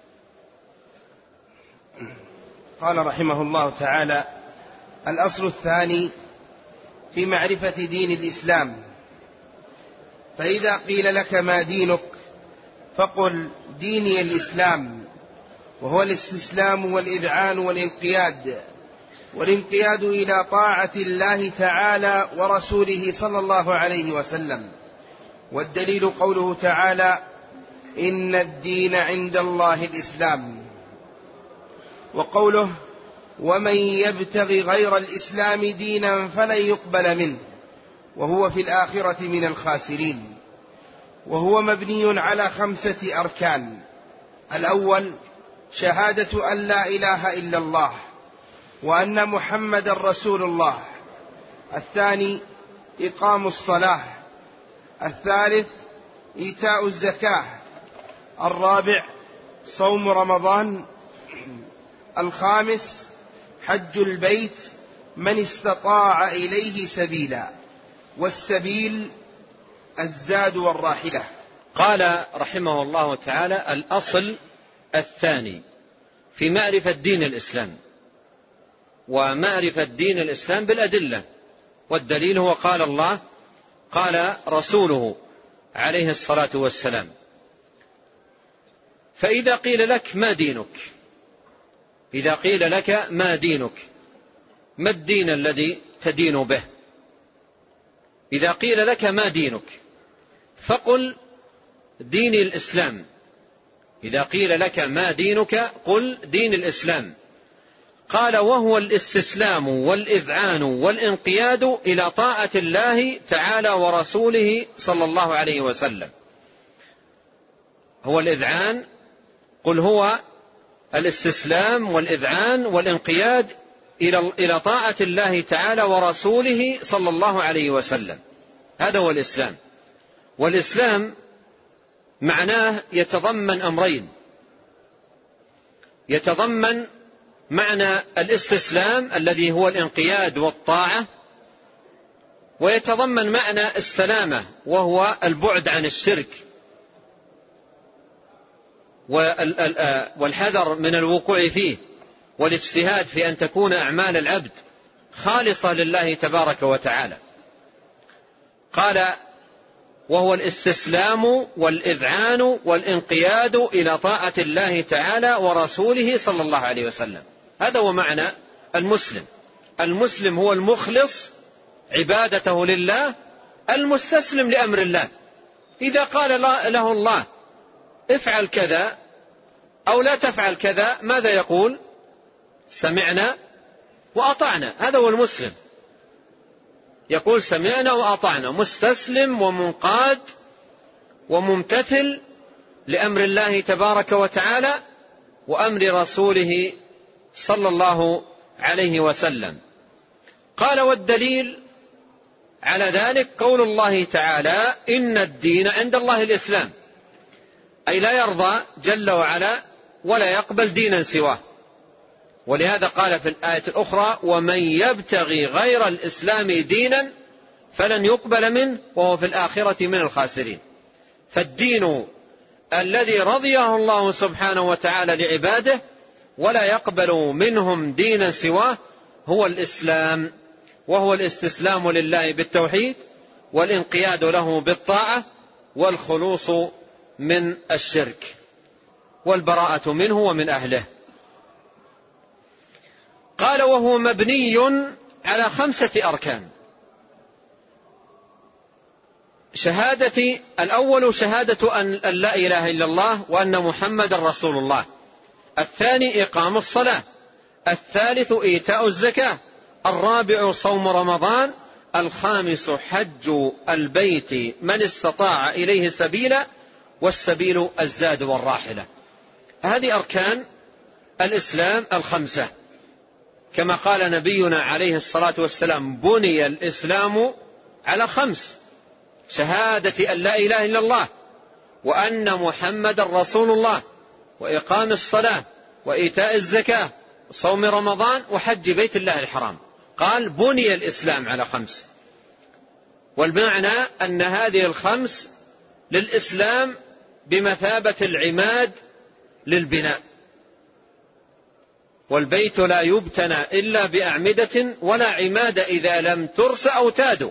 قال رحمه الله تعالى: الأصل الثاني في معرفة دين الإسلام. فإذا قيل لك ما دينك فقل ديني الإسلام، وهو الاستسلام والإذعان والانقياد، والانقياد إلى طاعة الله تعالى ورسوله صلى الله عليه وسلم. والدليل قوله تعالى: إن الدين عند الله الإسلام. وقوله: ومن يبتغي غير الإسلام دينا فلن يقبل منه وهو في الآخرة من الخاسرين. وهو مبني على خمسة أركان: الأول شهادة أن لا إله إلا الله وأن محمد رسول الله. الثاني إقام الصلاة. الثالث إيتاء الزكاة. الرابع صوم رمضان. الخامس حج البيت من استطاع إليه سبيلا، والسبيل الزاد والراحلة. قال رحمه الله تعالى: الأصل الثاني في معرفة دين الإسلام. ومعرفة دين الإسلام بالأدلة، والدليل هو قال الله قال رسوله عليه الصلاة والسلام. فإذا قيل لك ما دينك، إذا قيل لك ما دينك، ما الدين الذي تدين به؟ إذا قيل لك ما دينك فقل ديني الإسلام. إذا قيل لك ما دينك قل دين الإسلام. قال: وهو الاستسلام والإذعان والانقياد إلى طاعة الله تعالى ورسوله صلى الله عليه وسلم. هو الإذعان، قل هو الاستسلام والإذعان والانقياد إلى طاعة الله تعالى ورسوله صلى الله عليه وسلم. هذا هو الإسلام. والإسلام معناه يتضمن أمرين: يتضمن معنى الاستسلام الذي هو الانقياد والطاعة، ويتضمن معنى السلامة وهو البعد عن الشرك والحذر من الوقوع فيه، والاجتهاد في أن تكون أعمال العبد خالصة لله تبارك وتعالى. قال: وهو الاستسلام والإذعان والانقياد إلى طاعة الله تعالى ورسوله صلى الله عليه وسلم. هذا هو معنى المسلم. المسلم هو المخلص عبادته لله، المستسلم لأمر الله. إذا قال له الله افعل كذا أو لا تفعل كذا، ماذا يقول؟ سمعنا وأطعنا. هذا هو المسلم، يقول سمعنا وأطعنا، مستسلم ومنقاد وممتثل لأمر الله تبارك وتعالى وأمر رسوله صلى الله عليه وسلم. قال: والدليل على ذلك قول الله تعالى: إن الدين عند الله الإسلام، أي لا يرضى جل وعلا ولا يقبل دينا سواه. ولهذا قال في الآية الأخرى: ومن يبتغي غير الإسلام دينا فلن يقبل منه وهو في الآخرة من الخاسرين. فالدين الذي رضيه الله سبحانه وتعالى لعباده ولا يقبل منهم دينا سواه هو الإسلام، وهو الاستسلام لله بالتوحيد والانقياد له بالطاعة والخلوص من الشرك والبراءة منه ومن أهله. قال: وهو مبني على خمسة أركان. شهادة الأول شهادة أن لا إله إلا الله وأن محمد رسول الله. الثاني إقام الصلاة. الثالث إيتاء الزكاة. الرابع صوم رمضان. الخامس حج البيت من استطاع إليه سبيلا، والسبيل الزاد والراحلة. هذه أركان الإسلام الخمسة، كما قال نبينا عليه الصلاة والسلام: بني الإسلام على خمس: شهادة أن لا إله إلا الله وأن محمد رسول الله، وإقام الصلاة، وإيتاء الزكاة، وصوم رمضان، وحج بيت الله الحرام. قال: بني الإسلام على خمس. والمعنى أن هذه الخمس للإسلام بمثابة العماد للبناء، والبيت لا يبتنى إلا بأعمدة ولا عماد إذا لم ترس أوتاد.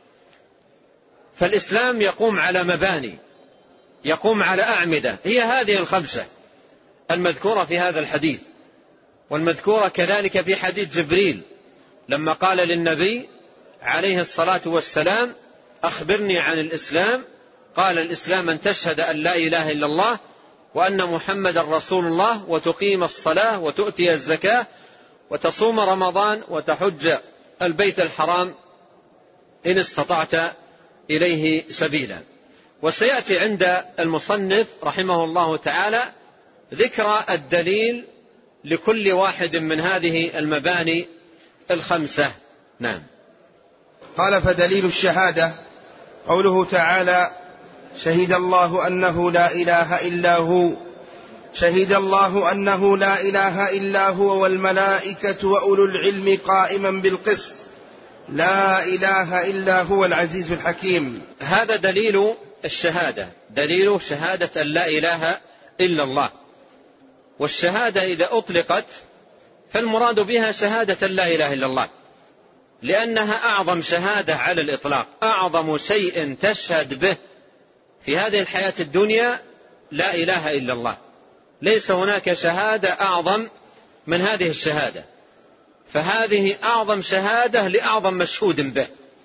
فالإسلام يقوم على مباني، يقوم على أعمدة، هي هذه الخمسة المذكورة في هذا الحديث، والمذكورة كذلك في حديث جبريل لما قال للنبي عليه الصلاة والسلام: أخبرني عن الإسلام. قال: الإسلام أن تشهد أن لا إله إلا الله وأن محمد رسول الله، وتقيم الصلاة، وتؤتي الزكاة، وتصوم رمضان، وتحج البيت الحرام إن استطعت إليه سبيلا. وسيأتي عند المصنف رحمه الله تعالى ذكر الدليل لكل واحد من هذه المباني الخمسة. نعم. قال: فدليل الشهادة قوله تعالى: شهد الله أنه لا إله إلا هو شهد الله أنه لا إله إلا هو والملائكة وأولو العلم قائما بالقسط لا إله إلا هو العزيز الحكيم. هذا دليل الشهادة، دليل شهادة أن لا إله إلا الله. والشهادة إذا أطلقت فالمراد بها شهادة لا إله إلا الله، لأنها أعظم شهادة على الإطلاق، أعظم شيء تشهد به في هذه الحياة الدنيا لا إله إلا الله. ليس هناك شهادة أعظم من هذه الشهادة، فهذه أعظم شهادة لأعظم مشهود به،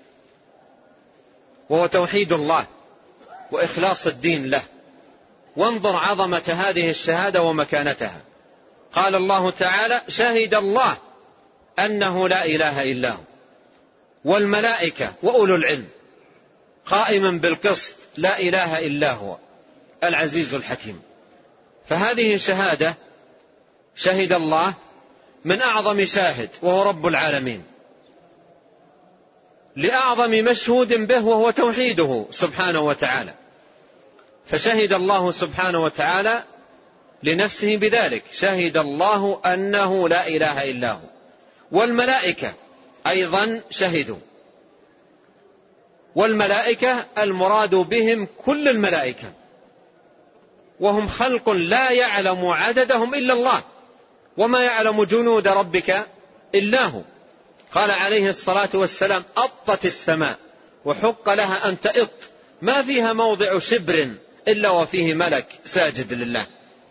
وهو توحيد الله وإخلاص الدين له. وانظر عظمة هذه الشهادة ومكانتها. قال الله تعالى: شهد الله أنه لا إله إلا هو والملائكة وأولو العلم قائما بالقسط لا إله إلا هو العزيز الحكيم. فهذه شهادة شهد الله من أعظم شاهد وهو رب العالمين، لأعظم مشهود به وهو توحيده سبحانه وتعالى. فشهد الله سبحانه وتعالى لنفسه بذلك، شهد الله أنه لا إله إلا هو. والملائكة أيضا شهدوا، والملائكة المراد بهم كل الملائكة، وهم خلق لا يعلم عددهم إلا الله، وما يعلم جنود ربك إلا هو. قال عليه الصلاة والسلام: أطت السماء وحق لها أن تئط، ما فيها موضع شبر إلا وفيه ملك ساجد لله.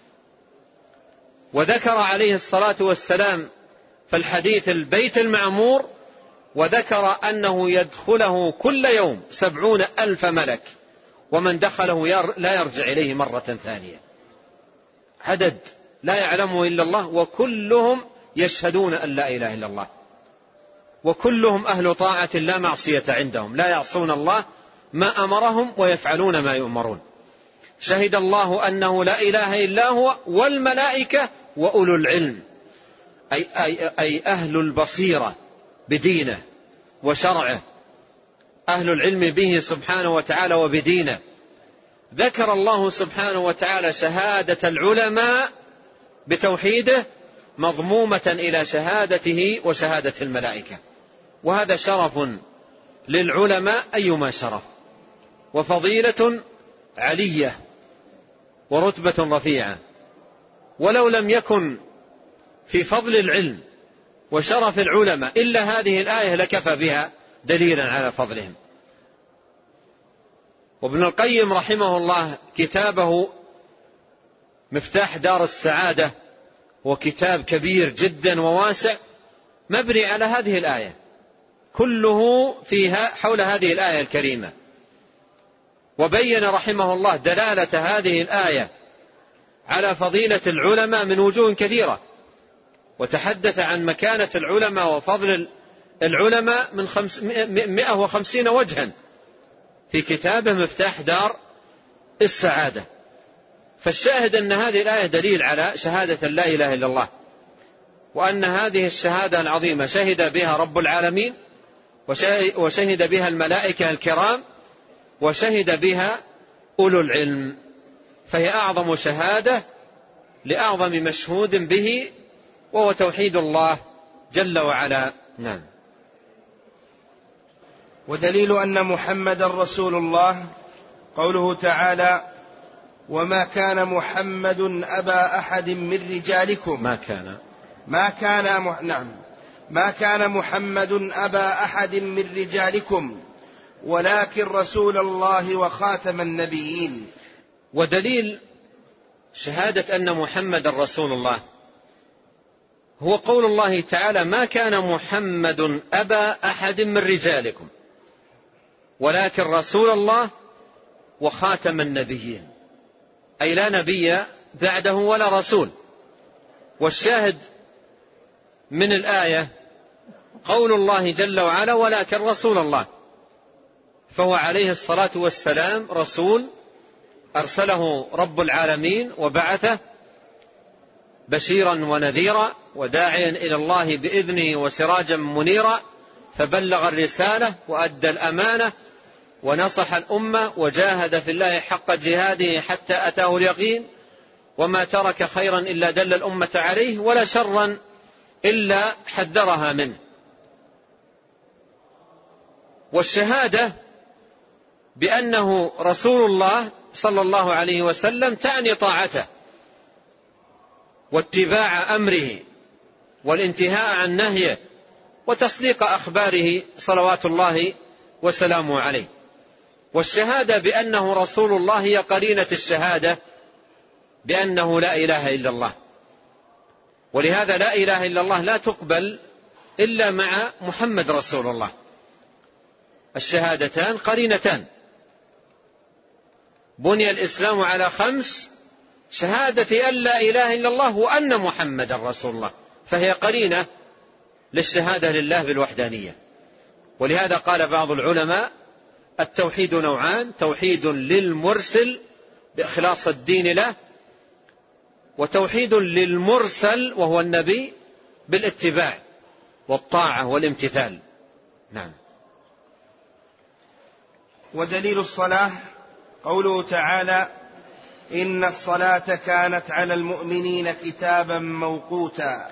وذكر عليه الصلاة والسلام في الحديث البيت المعمور، وذكر أنه يدخله كل يوم سبعون ألف ملك، ومن دخله لا يرجع إليه مرة ثانية. عدد لا يعلمه إلا الله، وكلهم يشهدون أن لا إله إلا الله، وكلهم أهل طاعة لا معصية عندهم، لا يعصون الله ما أمرهم ويفعلون ما يؤمرون. شهد الله أنه لا إله إلا هو والملائكة وأولو العلم، أي, أي, أي أهل البصيرة بدينه وشرعه، أهل العلم به سبحانه وتعالى وبدينه. ذكر الله سبحانه وتعالى شهادة العلماء بتوحيده مضمومة إلى شهادته وشهادة الملائكة، وهذا شرف للعلماء أيما شرف، وفضيلة علية ورتبة رفيعة. ولو لم يكن في فضل العلم وشرف العلماء إلا هذه الآية لكفى بها دليلا على فضلهم. وابن القيم رحمه الله كتابه مفتاح دار السعادة، وكتاب كبير جدا وواسع مبني على هذه الآية، كله فيها حول هذه الآية الكريمة. وبين رحمه الله دلالة هذه الآية على فضيلة العلماء من وجوه كثيرة، وتحدث عن مكانة العلماء وفضل العلماء من مئة وخمسين وجها في كتابه مفتاح دار السعادة. فالشاهد أن هذه الآية دليل على شهادة لا إله إلا الله، وأن هذه الشهادة العظيمة شهد بها رب العالمين، وشهد بها الملائكة الكرام، وشهد بها أولو العلم، فهي أعظم شهادة لأعظم مشهود به، وهو توحيد الله جل وعلا. نعم. ودليل أن محمد رسول الله قوله تعالى: وما كان محمد أبا أحد من رجالكم. ما كان ما كان م... نعم ما كان محمد أبا أحد من رجالكم ولكن رسول الله وخاتم النبيين. ودليل شهادة أن محمد رسول الله هو قول الله تعالى: ما كان محمد أبا أحد من رجالكم ولكن رسول الله وخاتم النبيين، أي لا نبي بعده ولا رسول. والشاهد من الآية قول الله جل وعلا: ولكن رسول الله، فهو عليه الصلاة والسلام رسول أرسله رب العالمين وبعثه بشيرا ونذيرا وداعيا إلى الله بإذنه وسراجا منيرا، فبلغ الرسالة وأدى الأمانة ونصح الأمة وجاهد في الله حق جهاده حتى أتاه اليقين، وما ترك خيرا إلا دل الأمة عليه، ولا شرا إلا حذرها منه. والشهادة بأنه رسول الله صلى الله عليه وسلم تعني طاعته واتباع أمره والانتهاء عن نهيه وتصديق أخباره صلوات الله وسلامه عليه. والشهادة بأنه رسول الله هي قرينة الشهادة بأنه لا إله إلا الله، ولهذا لا إله إلا الله لا تقبل إلا مع محمد رسول الله. الشهادتان قرينتان. بني الإسلام على خمس: شهادة أن لا إله إلا الله وأن محمد رسول الله، فهي قرينة للشهادة لله بالوحدانية. ولهذا قال بعض العلماء: التوحيد نوعان: توحيد للمرسل بإخلاص الدين له، وتوحيد للمرسل وهو النبي بالاتباع والطاعة والامتثال. نعم. ودليل الصلاة قوله تعالى: إن الصلاة كانت على المؤمنين كتابا موقوتا.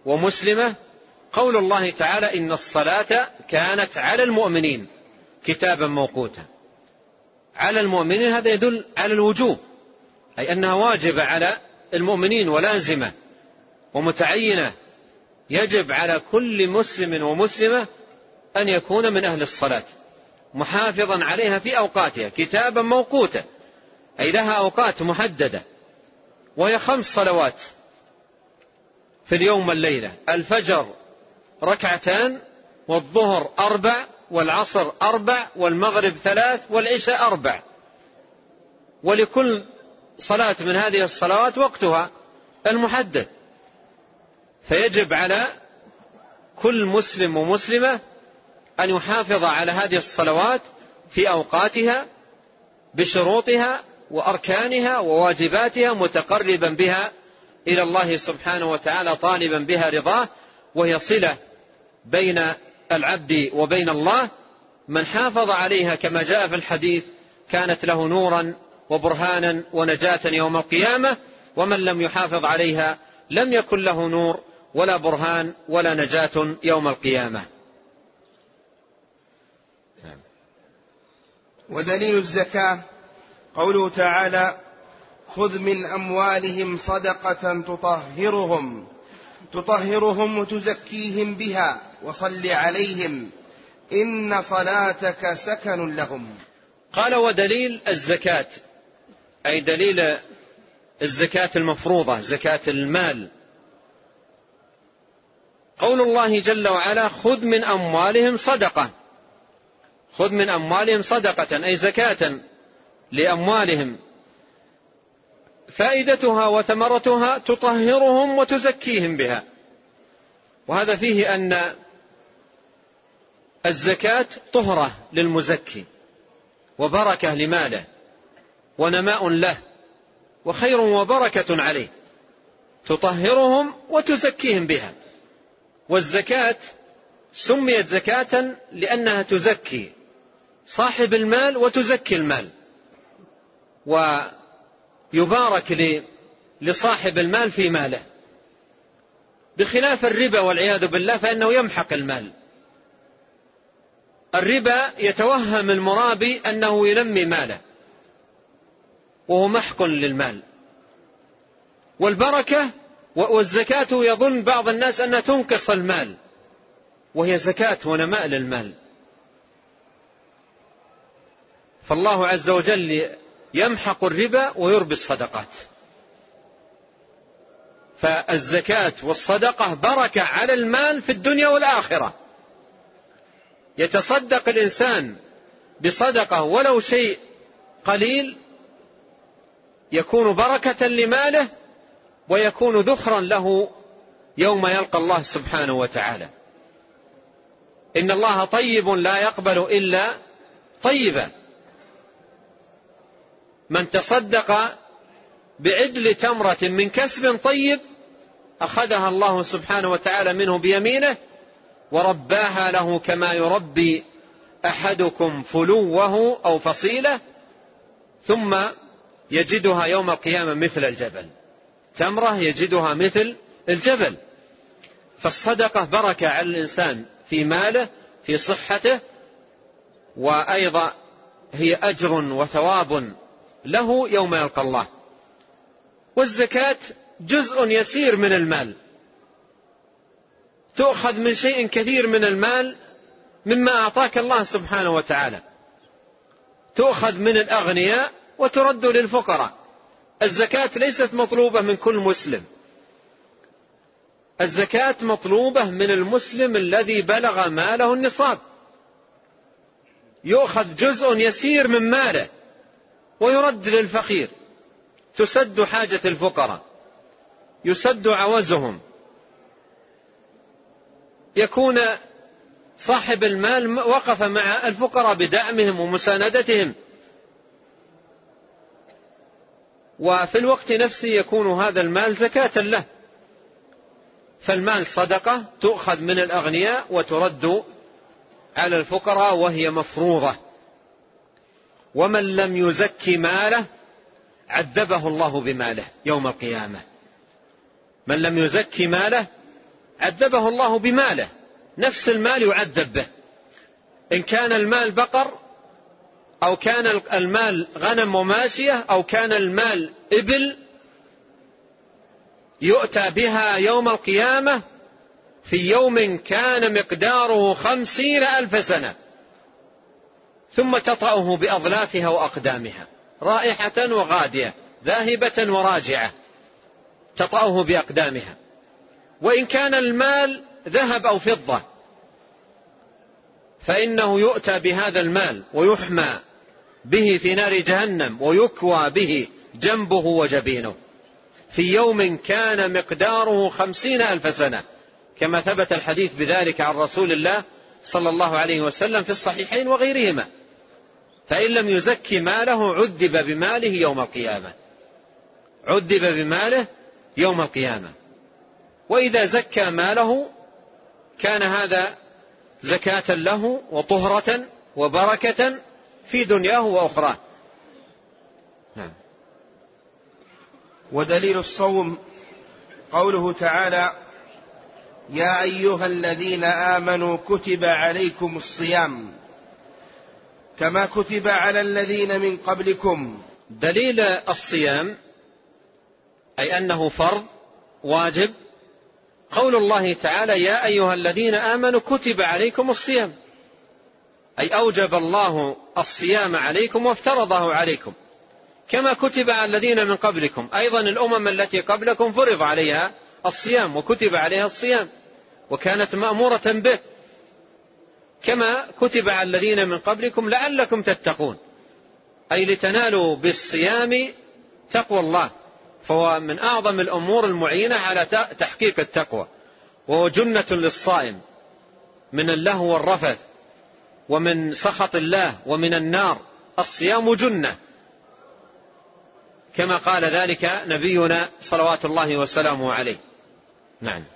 ومسلمة قول الله تعالى إن الصلاة كانت على المؤمنين كتابا موقوتا. على المؤمنين هذا يدل على الوجوب، أي أنها واجبة على المؤمنين ولازمة ومتعينة، يجب على كل مسلم ومسلمة أن يكون من أهل الصلاة محافظا عليها في أوقاتها كتابا موقوتا، أي لها أوقات محددة، وهي خمس صلوات في اليوم والليلة: الفجر ركعتان، والظهر أربع، والعصر أربع، والمغرب ثلاث، والعشاء أربع. ولكل صلاة من هذه الصلوات وقتها المحدد، فيجب على كل مسلم ومسلمة أن يحافظ على هذه الصلوات في أوقاتها بشروطها وأركانها وواجباتها، متقربا بها إلى الله سبحانه وتعالى، طالبا بها رضاه، وهي صلة بين العبد وبين الله. من حافظ عليها كما جاء في الحديث كانت له نورا وبرهانا ونجاة يوم القيامة، ومن لم يحافظ عليها لم يكن له نور ولا برهان ولا نجاة يوم القيامة. ودليل الزكاة قوله تعالى: خذ من أموالهم صدقة تطهرهم تطهرهم وتزكيهم بها وصل عليهم إن صلاتك سكن لهم. قال: ودليل الزكاة، أي دليل الزكاة المفروضة، زكاة المال، قول الله جل وعلا: خذ من أموالهم صدقة. خذ من أموالهم صدقة أي زكاة لأموالهم، فائدتها وثمرتها تطهرهم وتزكيهم بها. وهذا فيه أن الزكاة طهرة للمزكي وبركة لماله ونماء له وخير وبركة عليه، تطهرهم وتزكيهم بها. والزكاة سميت زكاة لأنها تزكي صاحب المال وتزكي المال، ويبارك لصاحب المال في ماله، بخلاف الربا والعياذ بالله فإنه يمحق المال. الربا يتوهم المرابي أنه ينمي ماله وهو محق للمال. والبركة والزكاة يظن بعض الناس أنها تنقص المال، وهي زكاة ونماء للمال. فالله عز وجل يمحق الربا ويربي الصدقات. فالزكاة والصدقة بركة على المال في الدنيا والآخرة. يتصدق الإنسان بصدقة ولو شيء قليل يكون بركة لماله ويكون ذخرا له يوم يلقى الله سبحانه وتعالى. إن الله طيب لا يقبل إلا طيبا. من تصدق بعدل تمرة من كسب طيب أخذها الله سبحانه وتعالى منه بيمينه ورباها له كما يربي أحدكم فلوه أو فصيله، ثم يجدها يوم القيامة مثل الجبل. تمرة يجدها مثل الجبل. فالصدقة بركة على الإنسان في ماله في صحته، وأيضا هي أجر وثواب له يوم يلقى الله. والزكاة جزء يسير من المال، تؤخذ من شيء كثير من المال مما أعطاك الله سبحانه وتعالى، تؤخذ من الأغنياء وترد للفقراء. الزكاة ليست مطلوبة من كل مسلم، الزكاة مطلوبة من المسلم الذي بلغ ماله النصاب. يؤخذ جزء يسير من ماله ويرد للفقير، تسد حاجة الفقراء، يسد عوزهم، يكون صاحب المال وقف مع الفقراء بدعمهم ومساندتهم، وفي الوقت نفسه يكون هذا المال زكاة له. فالمال صدقة تؤخذ من الأغنياء وترد على الفقراء وهي مفروضة. ومن لم يزكي ماله عذبه الله بماله يوم القيامة. من لم يزكي ماله عذبه الله بماله، نفس المال يعذب به، إن كان المال بقر أو كان المال غنم وماشية أو كان المال إبل، يؤتى بها يوم القيامة في يوم كان مقداره خمسين ألف سنة، ثم تطأه بأظلافها وأقدامها رائحة وغادية ذاهبة وراجعة، تطأه بأقدامها. وإن كان المال ذهب أو فضة فإنه يؤتى بهذا المال ويحمى به في نار جهنم ويكوى به جنبه وجبينه في يوم كان مقداره خمسين ألف سنة، كما ثبت الحديث بذلك عن رسول الله صلى الله عليه وسلم في الصحيحين وغيرهما. فإن لم يزكي ماله عذب بماله يوم القيامة، عذب بماله يوم القيامة. وإذا زكى ماله كان هذا زكاة له وطهرة وبركة في دنياه وأخراه. نعم. ودليل الصوم قوله تعالى: يا أيها الذين آمنوا كتب عليكم الصيام كما كتب على الذين من قبلكم. دليل الصيام أي أنه فرض واجب قول الله تعالى: يا أيها الذين آمنوا كتب عليكم الصيام، أي أوجب الله الصيام عليكم وافترضه عليكم كما كتب على الذين من قبلكم. أيضا الأمم التي قبلكم فرض عليها الصيام وكتب عليها الصيام وكانت مأمورة به كما كتب على الذين من قبلكم لعلكم تتقون، أي لتنالوا بالصيام تقوى الله، فهو من أعظم الأمور المعينة على تحقيق التقوى، وهو جنة للصائم من اللهو والرفث ومن سخط الله ومن النار. الصيام جنة كما قال ذلك نبينا صلوات الله وسلامه عليه. نعم.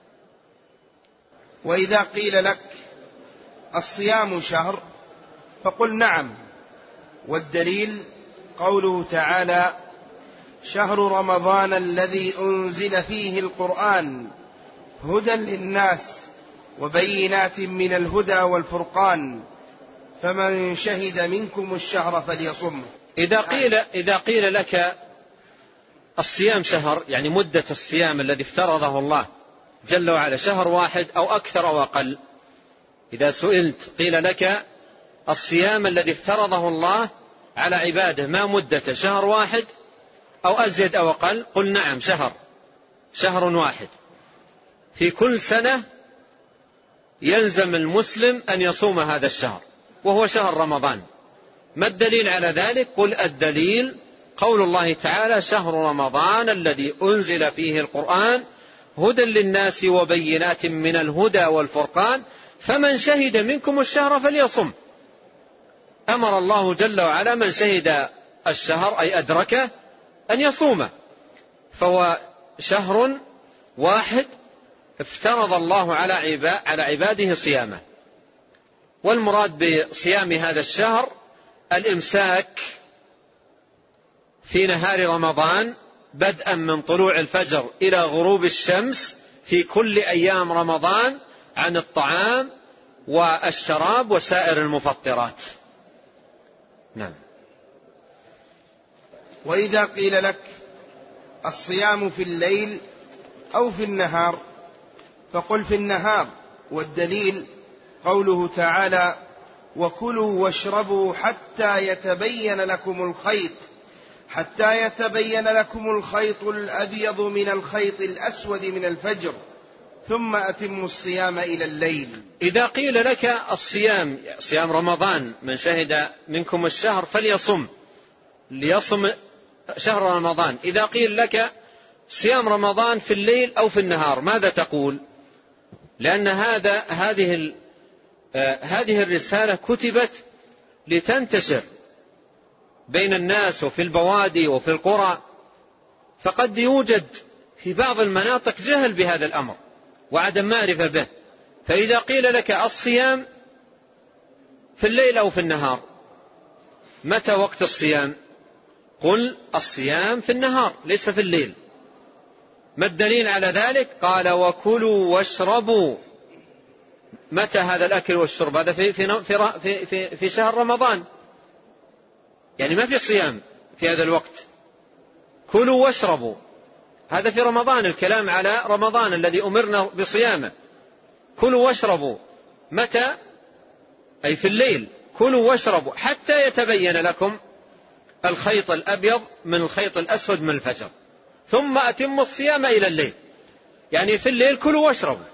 وإذا قيل لك الصيام شهر فقل نعم، والدليل قوله تعالى: شهر رمضان الذي أنزل فيه القرآن هدى للناس وبينات من الهدى والفرقان فمن شهد منكم الشهر فليصمه. إذا قيل, إذا قيل لك الصيام شهر، يعني مدة الصيام الذي افترضه الله جل وعلا شهر واحد أو أكثر أو أقل، إذا سئلت قيل لك الصيام الذي افترضه الله على عباده ما مدته، شهر واحد أو أزيد أو أقل، قل نعم شهر، شهر واحد في كل سنة يلزم المسلم أن يصوم هذا الشهر وهو شهر رمضان. ما الدليل على ذلك؟ قل الدليل قول الله تعالى: شهر رمضان الذي أنزل فيه القرآن هدى للناس وبينات من الهدى والفرقان فمن شهد منكم الشهر فليصم. أمر الله جل وعلا من شهد الشهر أي أدركه أن يصومه، فهو شهر واحد افترض الله على عباده صيامه. والمراد بصيام هذا الشهر الإمساك في نهار رمضان بدءا من طلوع الفجر إلى غروب الشمس في كل أيام رمضان عن الطعام والشراب وسائر المفطرات. نعم. وإذا قيل لك الصيام في الليل أو في النهار فقل في النهار، والدليل قوله تعالى: وكلوا واشربوا حتى يتبين لكم الخيط حتى يتبين لكم الخيط الأبيض من الخيط الأسود من الفجر ثم أتموا الصيام إلى الليل. إذا قيل لك الصيام صيام رمضان من شهد منكم الشهر فليصم، ليصم شهر رمضان. إذا قيل لك صيام رمضان في الليل أو في النهار ماذا تقول؟ لأن هذا هذه هذه الرسالة كتبت لتنتشر بين الناس وفي البوادي وفي القرى، فقد يوجد في بعض المناطق جهل بهذا الأمر وعدم معرفة به. فإذا قيل لك الصيام في الليل أو في النهار متى وقت الصيام؟ قل الصيام في النهار ليس في الليل، ما الدليل على ذلك؟ قال وكلوا واشربوا. متى هذا الأكل والشرب؟ هذا في, في, في, في, في شهر رمضان، يعني ما في صيام في هذا الوقت. كلوا واشربوا هذا في رمضان، الكلام على رمضان الذي أمرنا بصيامه. كلوا واشربوا متى؟ أي في الليل. كلوا واشربوا حتى يتبين لكم الخيط الأبيض من الخيط الأسود من الفجر، ثم أتموا الصيام إلى الليل. يعني في الليل كلوا واشربوا.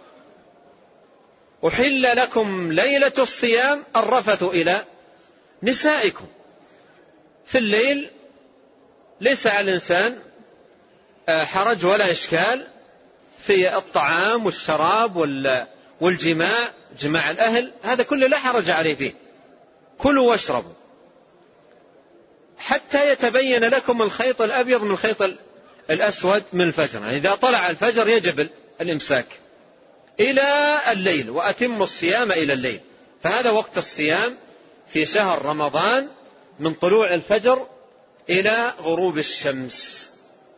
أحل لكم ليلة الصيام الرفث إلى نسائكم. في الليل ليس على الإنسان حرج ولا إشكال في الطعام والشراب والجماع، جماع الأهل، هذا كله لا حرج عليه فيه. كلوا واشربوا حتى يتبين لكم الخيط الأبيض من الخيط الأسود من الفجر. يعني إذا طلع الفجر يجب الإمساك إلى الليل، وأتم الصيام إلى الليل. فهذا وقت الصيام في شهر رمضان من طلوع الفجر إلى غروب الشمس.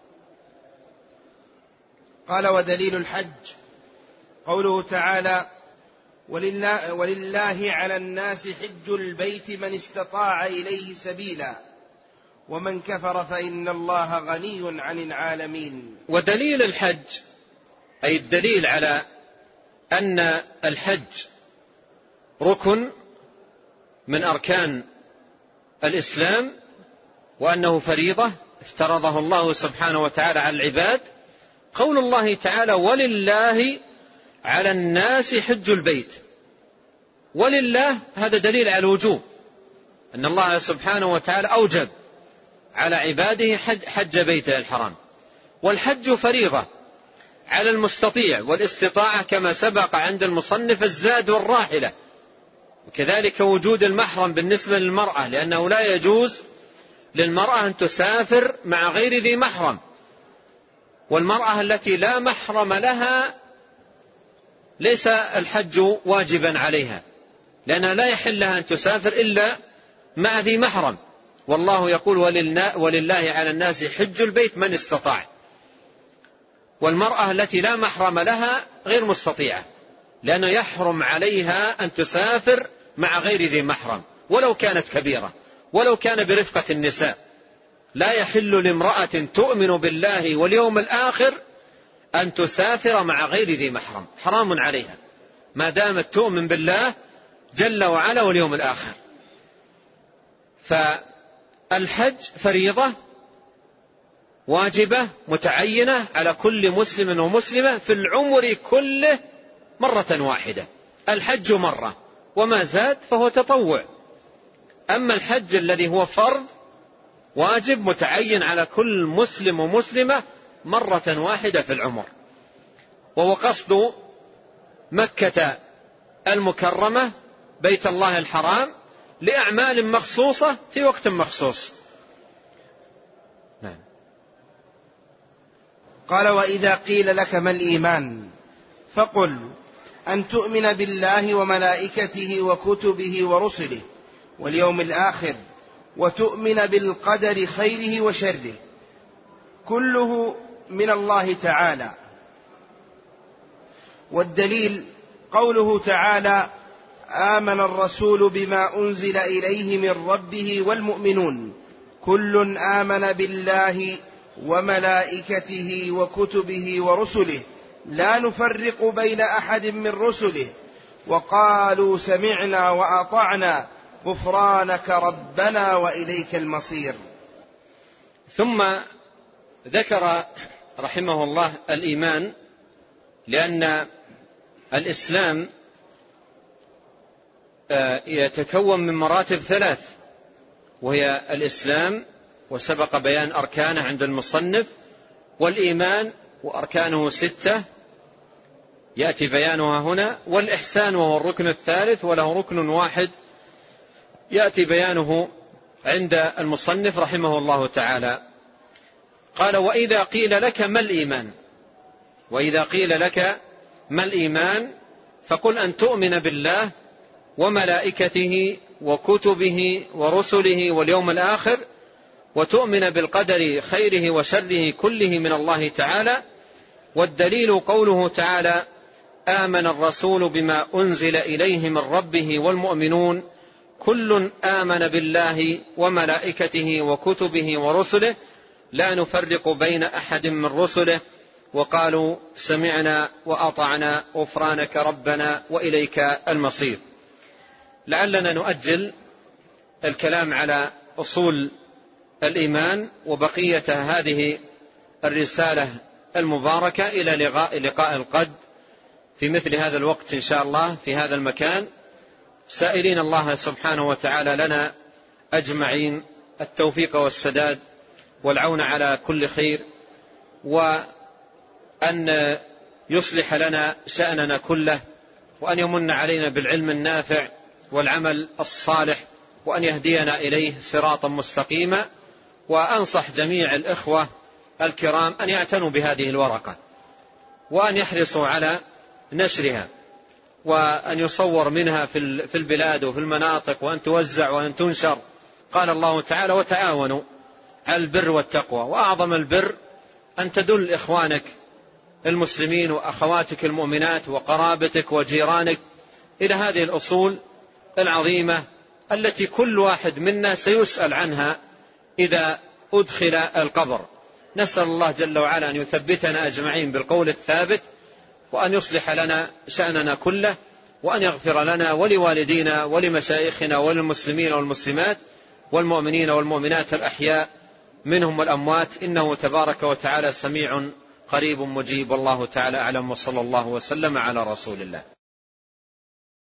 قال ودليل الحج قوله تعالى ولله, ولله على الناس حج البيت من استطاع إليه سبيلا ومن كفر فإن الله غني عن العالمين. ودليل الحج أي الدليل على أن الحج ركن من أركان الإسلام، وأنه فريضة افترضه الله سبحانه وتعالى على العباد. قول الله تعالى ولله على الناس حج البيت. ولله هذا دليل على الوجوب، أن الله سبحانه وتعالى أوجب على عباده حج بيته الحرام. والحج فريضة على المستطيع، والاستطاعة كما سبق عند المصنف الزاد والراحلة، وكذلك وجود المحرم بالنسبة للمرأة، لأنه لا يجوز للمرأة أن تسافر مع غير ذي محرم. والمرأة التي لا محرم لها ليس الحج واجبا عليها، لأنها لا يحل لها أن تسافر إلا مع ذي محرم. والله يقول ولله على الناس حج البيت من استطاع. والمرأة التي لا محرم لها غير مستطيعة، لأنه يحرم عليها أن تسافر مع غير ذي محرم ولو كانت كبيرة، ولو كان برفقة النساء. لا يحل لامرأة تؤمن بالله واليوم الآخر أن تسافر مع غير ذي محرم، حرام عليها ما دامت تؤمن بالله جل وعلا واليوم الآخر. فالحج فريضة واجبة متعينة على كل مسلم ومسلمة في العمر كله مرة واحدة. الحج مرة، وما زاد فهو تطوع. أما الحج الذي هو فرض واجب متعين على كل مسلم ومسلمة مرة واحدة في العمر. وهو قصد مكة المكرمة بيت الله الحرام لأعمال مخصوصة في وقت مخصوص. نعم. قال وإذا قيل لك ما الإيمان فقل أن تؤمن بالله وملائكته وكتبه ورسله واليوم الآخر وتؤمن بالقدر خيره وشره كله من الله تعالى. والدليل قوله تعالى آمن الرسول بما أنزل إليه من ربه والمؤمنون كل آمن بالله وملائكته وكتبه ورسله لا نفرق بين أحد من رسله وقالوا سمعنا وأطعنا غفرانك ربنا وإليك المصير. ثم ذكر رحمه الله الإيمان، لأن الإسلام يتكون من مراتب ثلاث، وهي الإسلام وسبق بيان أركانه عند المصنف، والإيمان وأركانه ستة يأتي بيانها هنا، والإحسان وهو الركن الثالث وله ركن واحد يأتي بيانه عند المصنف رحمه الله تعالى. قال وإذا قيل لك ما الإيمان، وإذا قيل لك ما الإيمان فقل أن تؤمن بالله وملائكته وكتبه ورسله واليوم الآخر، وتؤمن بالقدر خيره وشره كله من الله تعالى، والدليل قوله تعالى: آمن الرسول بما أنزل إليه من ربه والمؤمنون كل آمن بالله وملائكته وكتبه ورسله لا نفرق بين أحد من رسله وقالوا سمعنا وأطعنا غفرانك ربنا وإليك المصير. لعلنا نؤجل الكلام على أصول الإيمان وبقية هذه الرسالة المباركة إلى لقاء, لقاء القد في مثل هذا الوقت إن شاء الله في هذا المكان، سائلين الله سبحانه وتعالى لنا أجمعين التوفيق والسداد والعون على كل خير، وأن يصلح لنا شأننا كله، وأن يمن علينا بالعلم النافع والعمل الصالح، وأن يهدينا إليه صراطا مستقيما. وأنصح جميع الإخوة الكرام أن يعتنوا بهذه الورقة وأن يحرصوا على نشرها، وأن يصور منها في البلاد وفي المناطق، وأن توزع وأن تنشر. قال الله تعالى: وتعاونوا على البر والتقوى. وأعظم البر أن تدل إخوانك المسلمين وأخواتك المؤمنات وقرابتك وجيرانك إلى هذه الأصول العظيمة التي كل واحد منا سيسأل عنها إذا أدخل القبر. نسأل الله جل وعلا أن يثبتنا أجمعين بالقول الثابت، وأن يصلح لنا شأننا كله، وأن يغفر لنا ولوالدينا ولمشايخنا وللمسلمين والمسلمات والمؤمنين والمؤمنات الأحياء منهم والأموات، إنه تبارك وتعالى سميع قريب مجيب. والله تعالى أعلم، وصلى الله وسلم على رسول الله.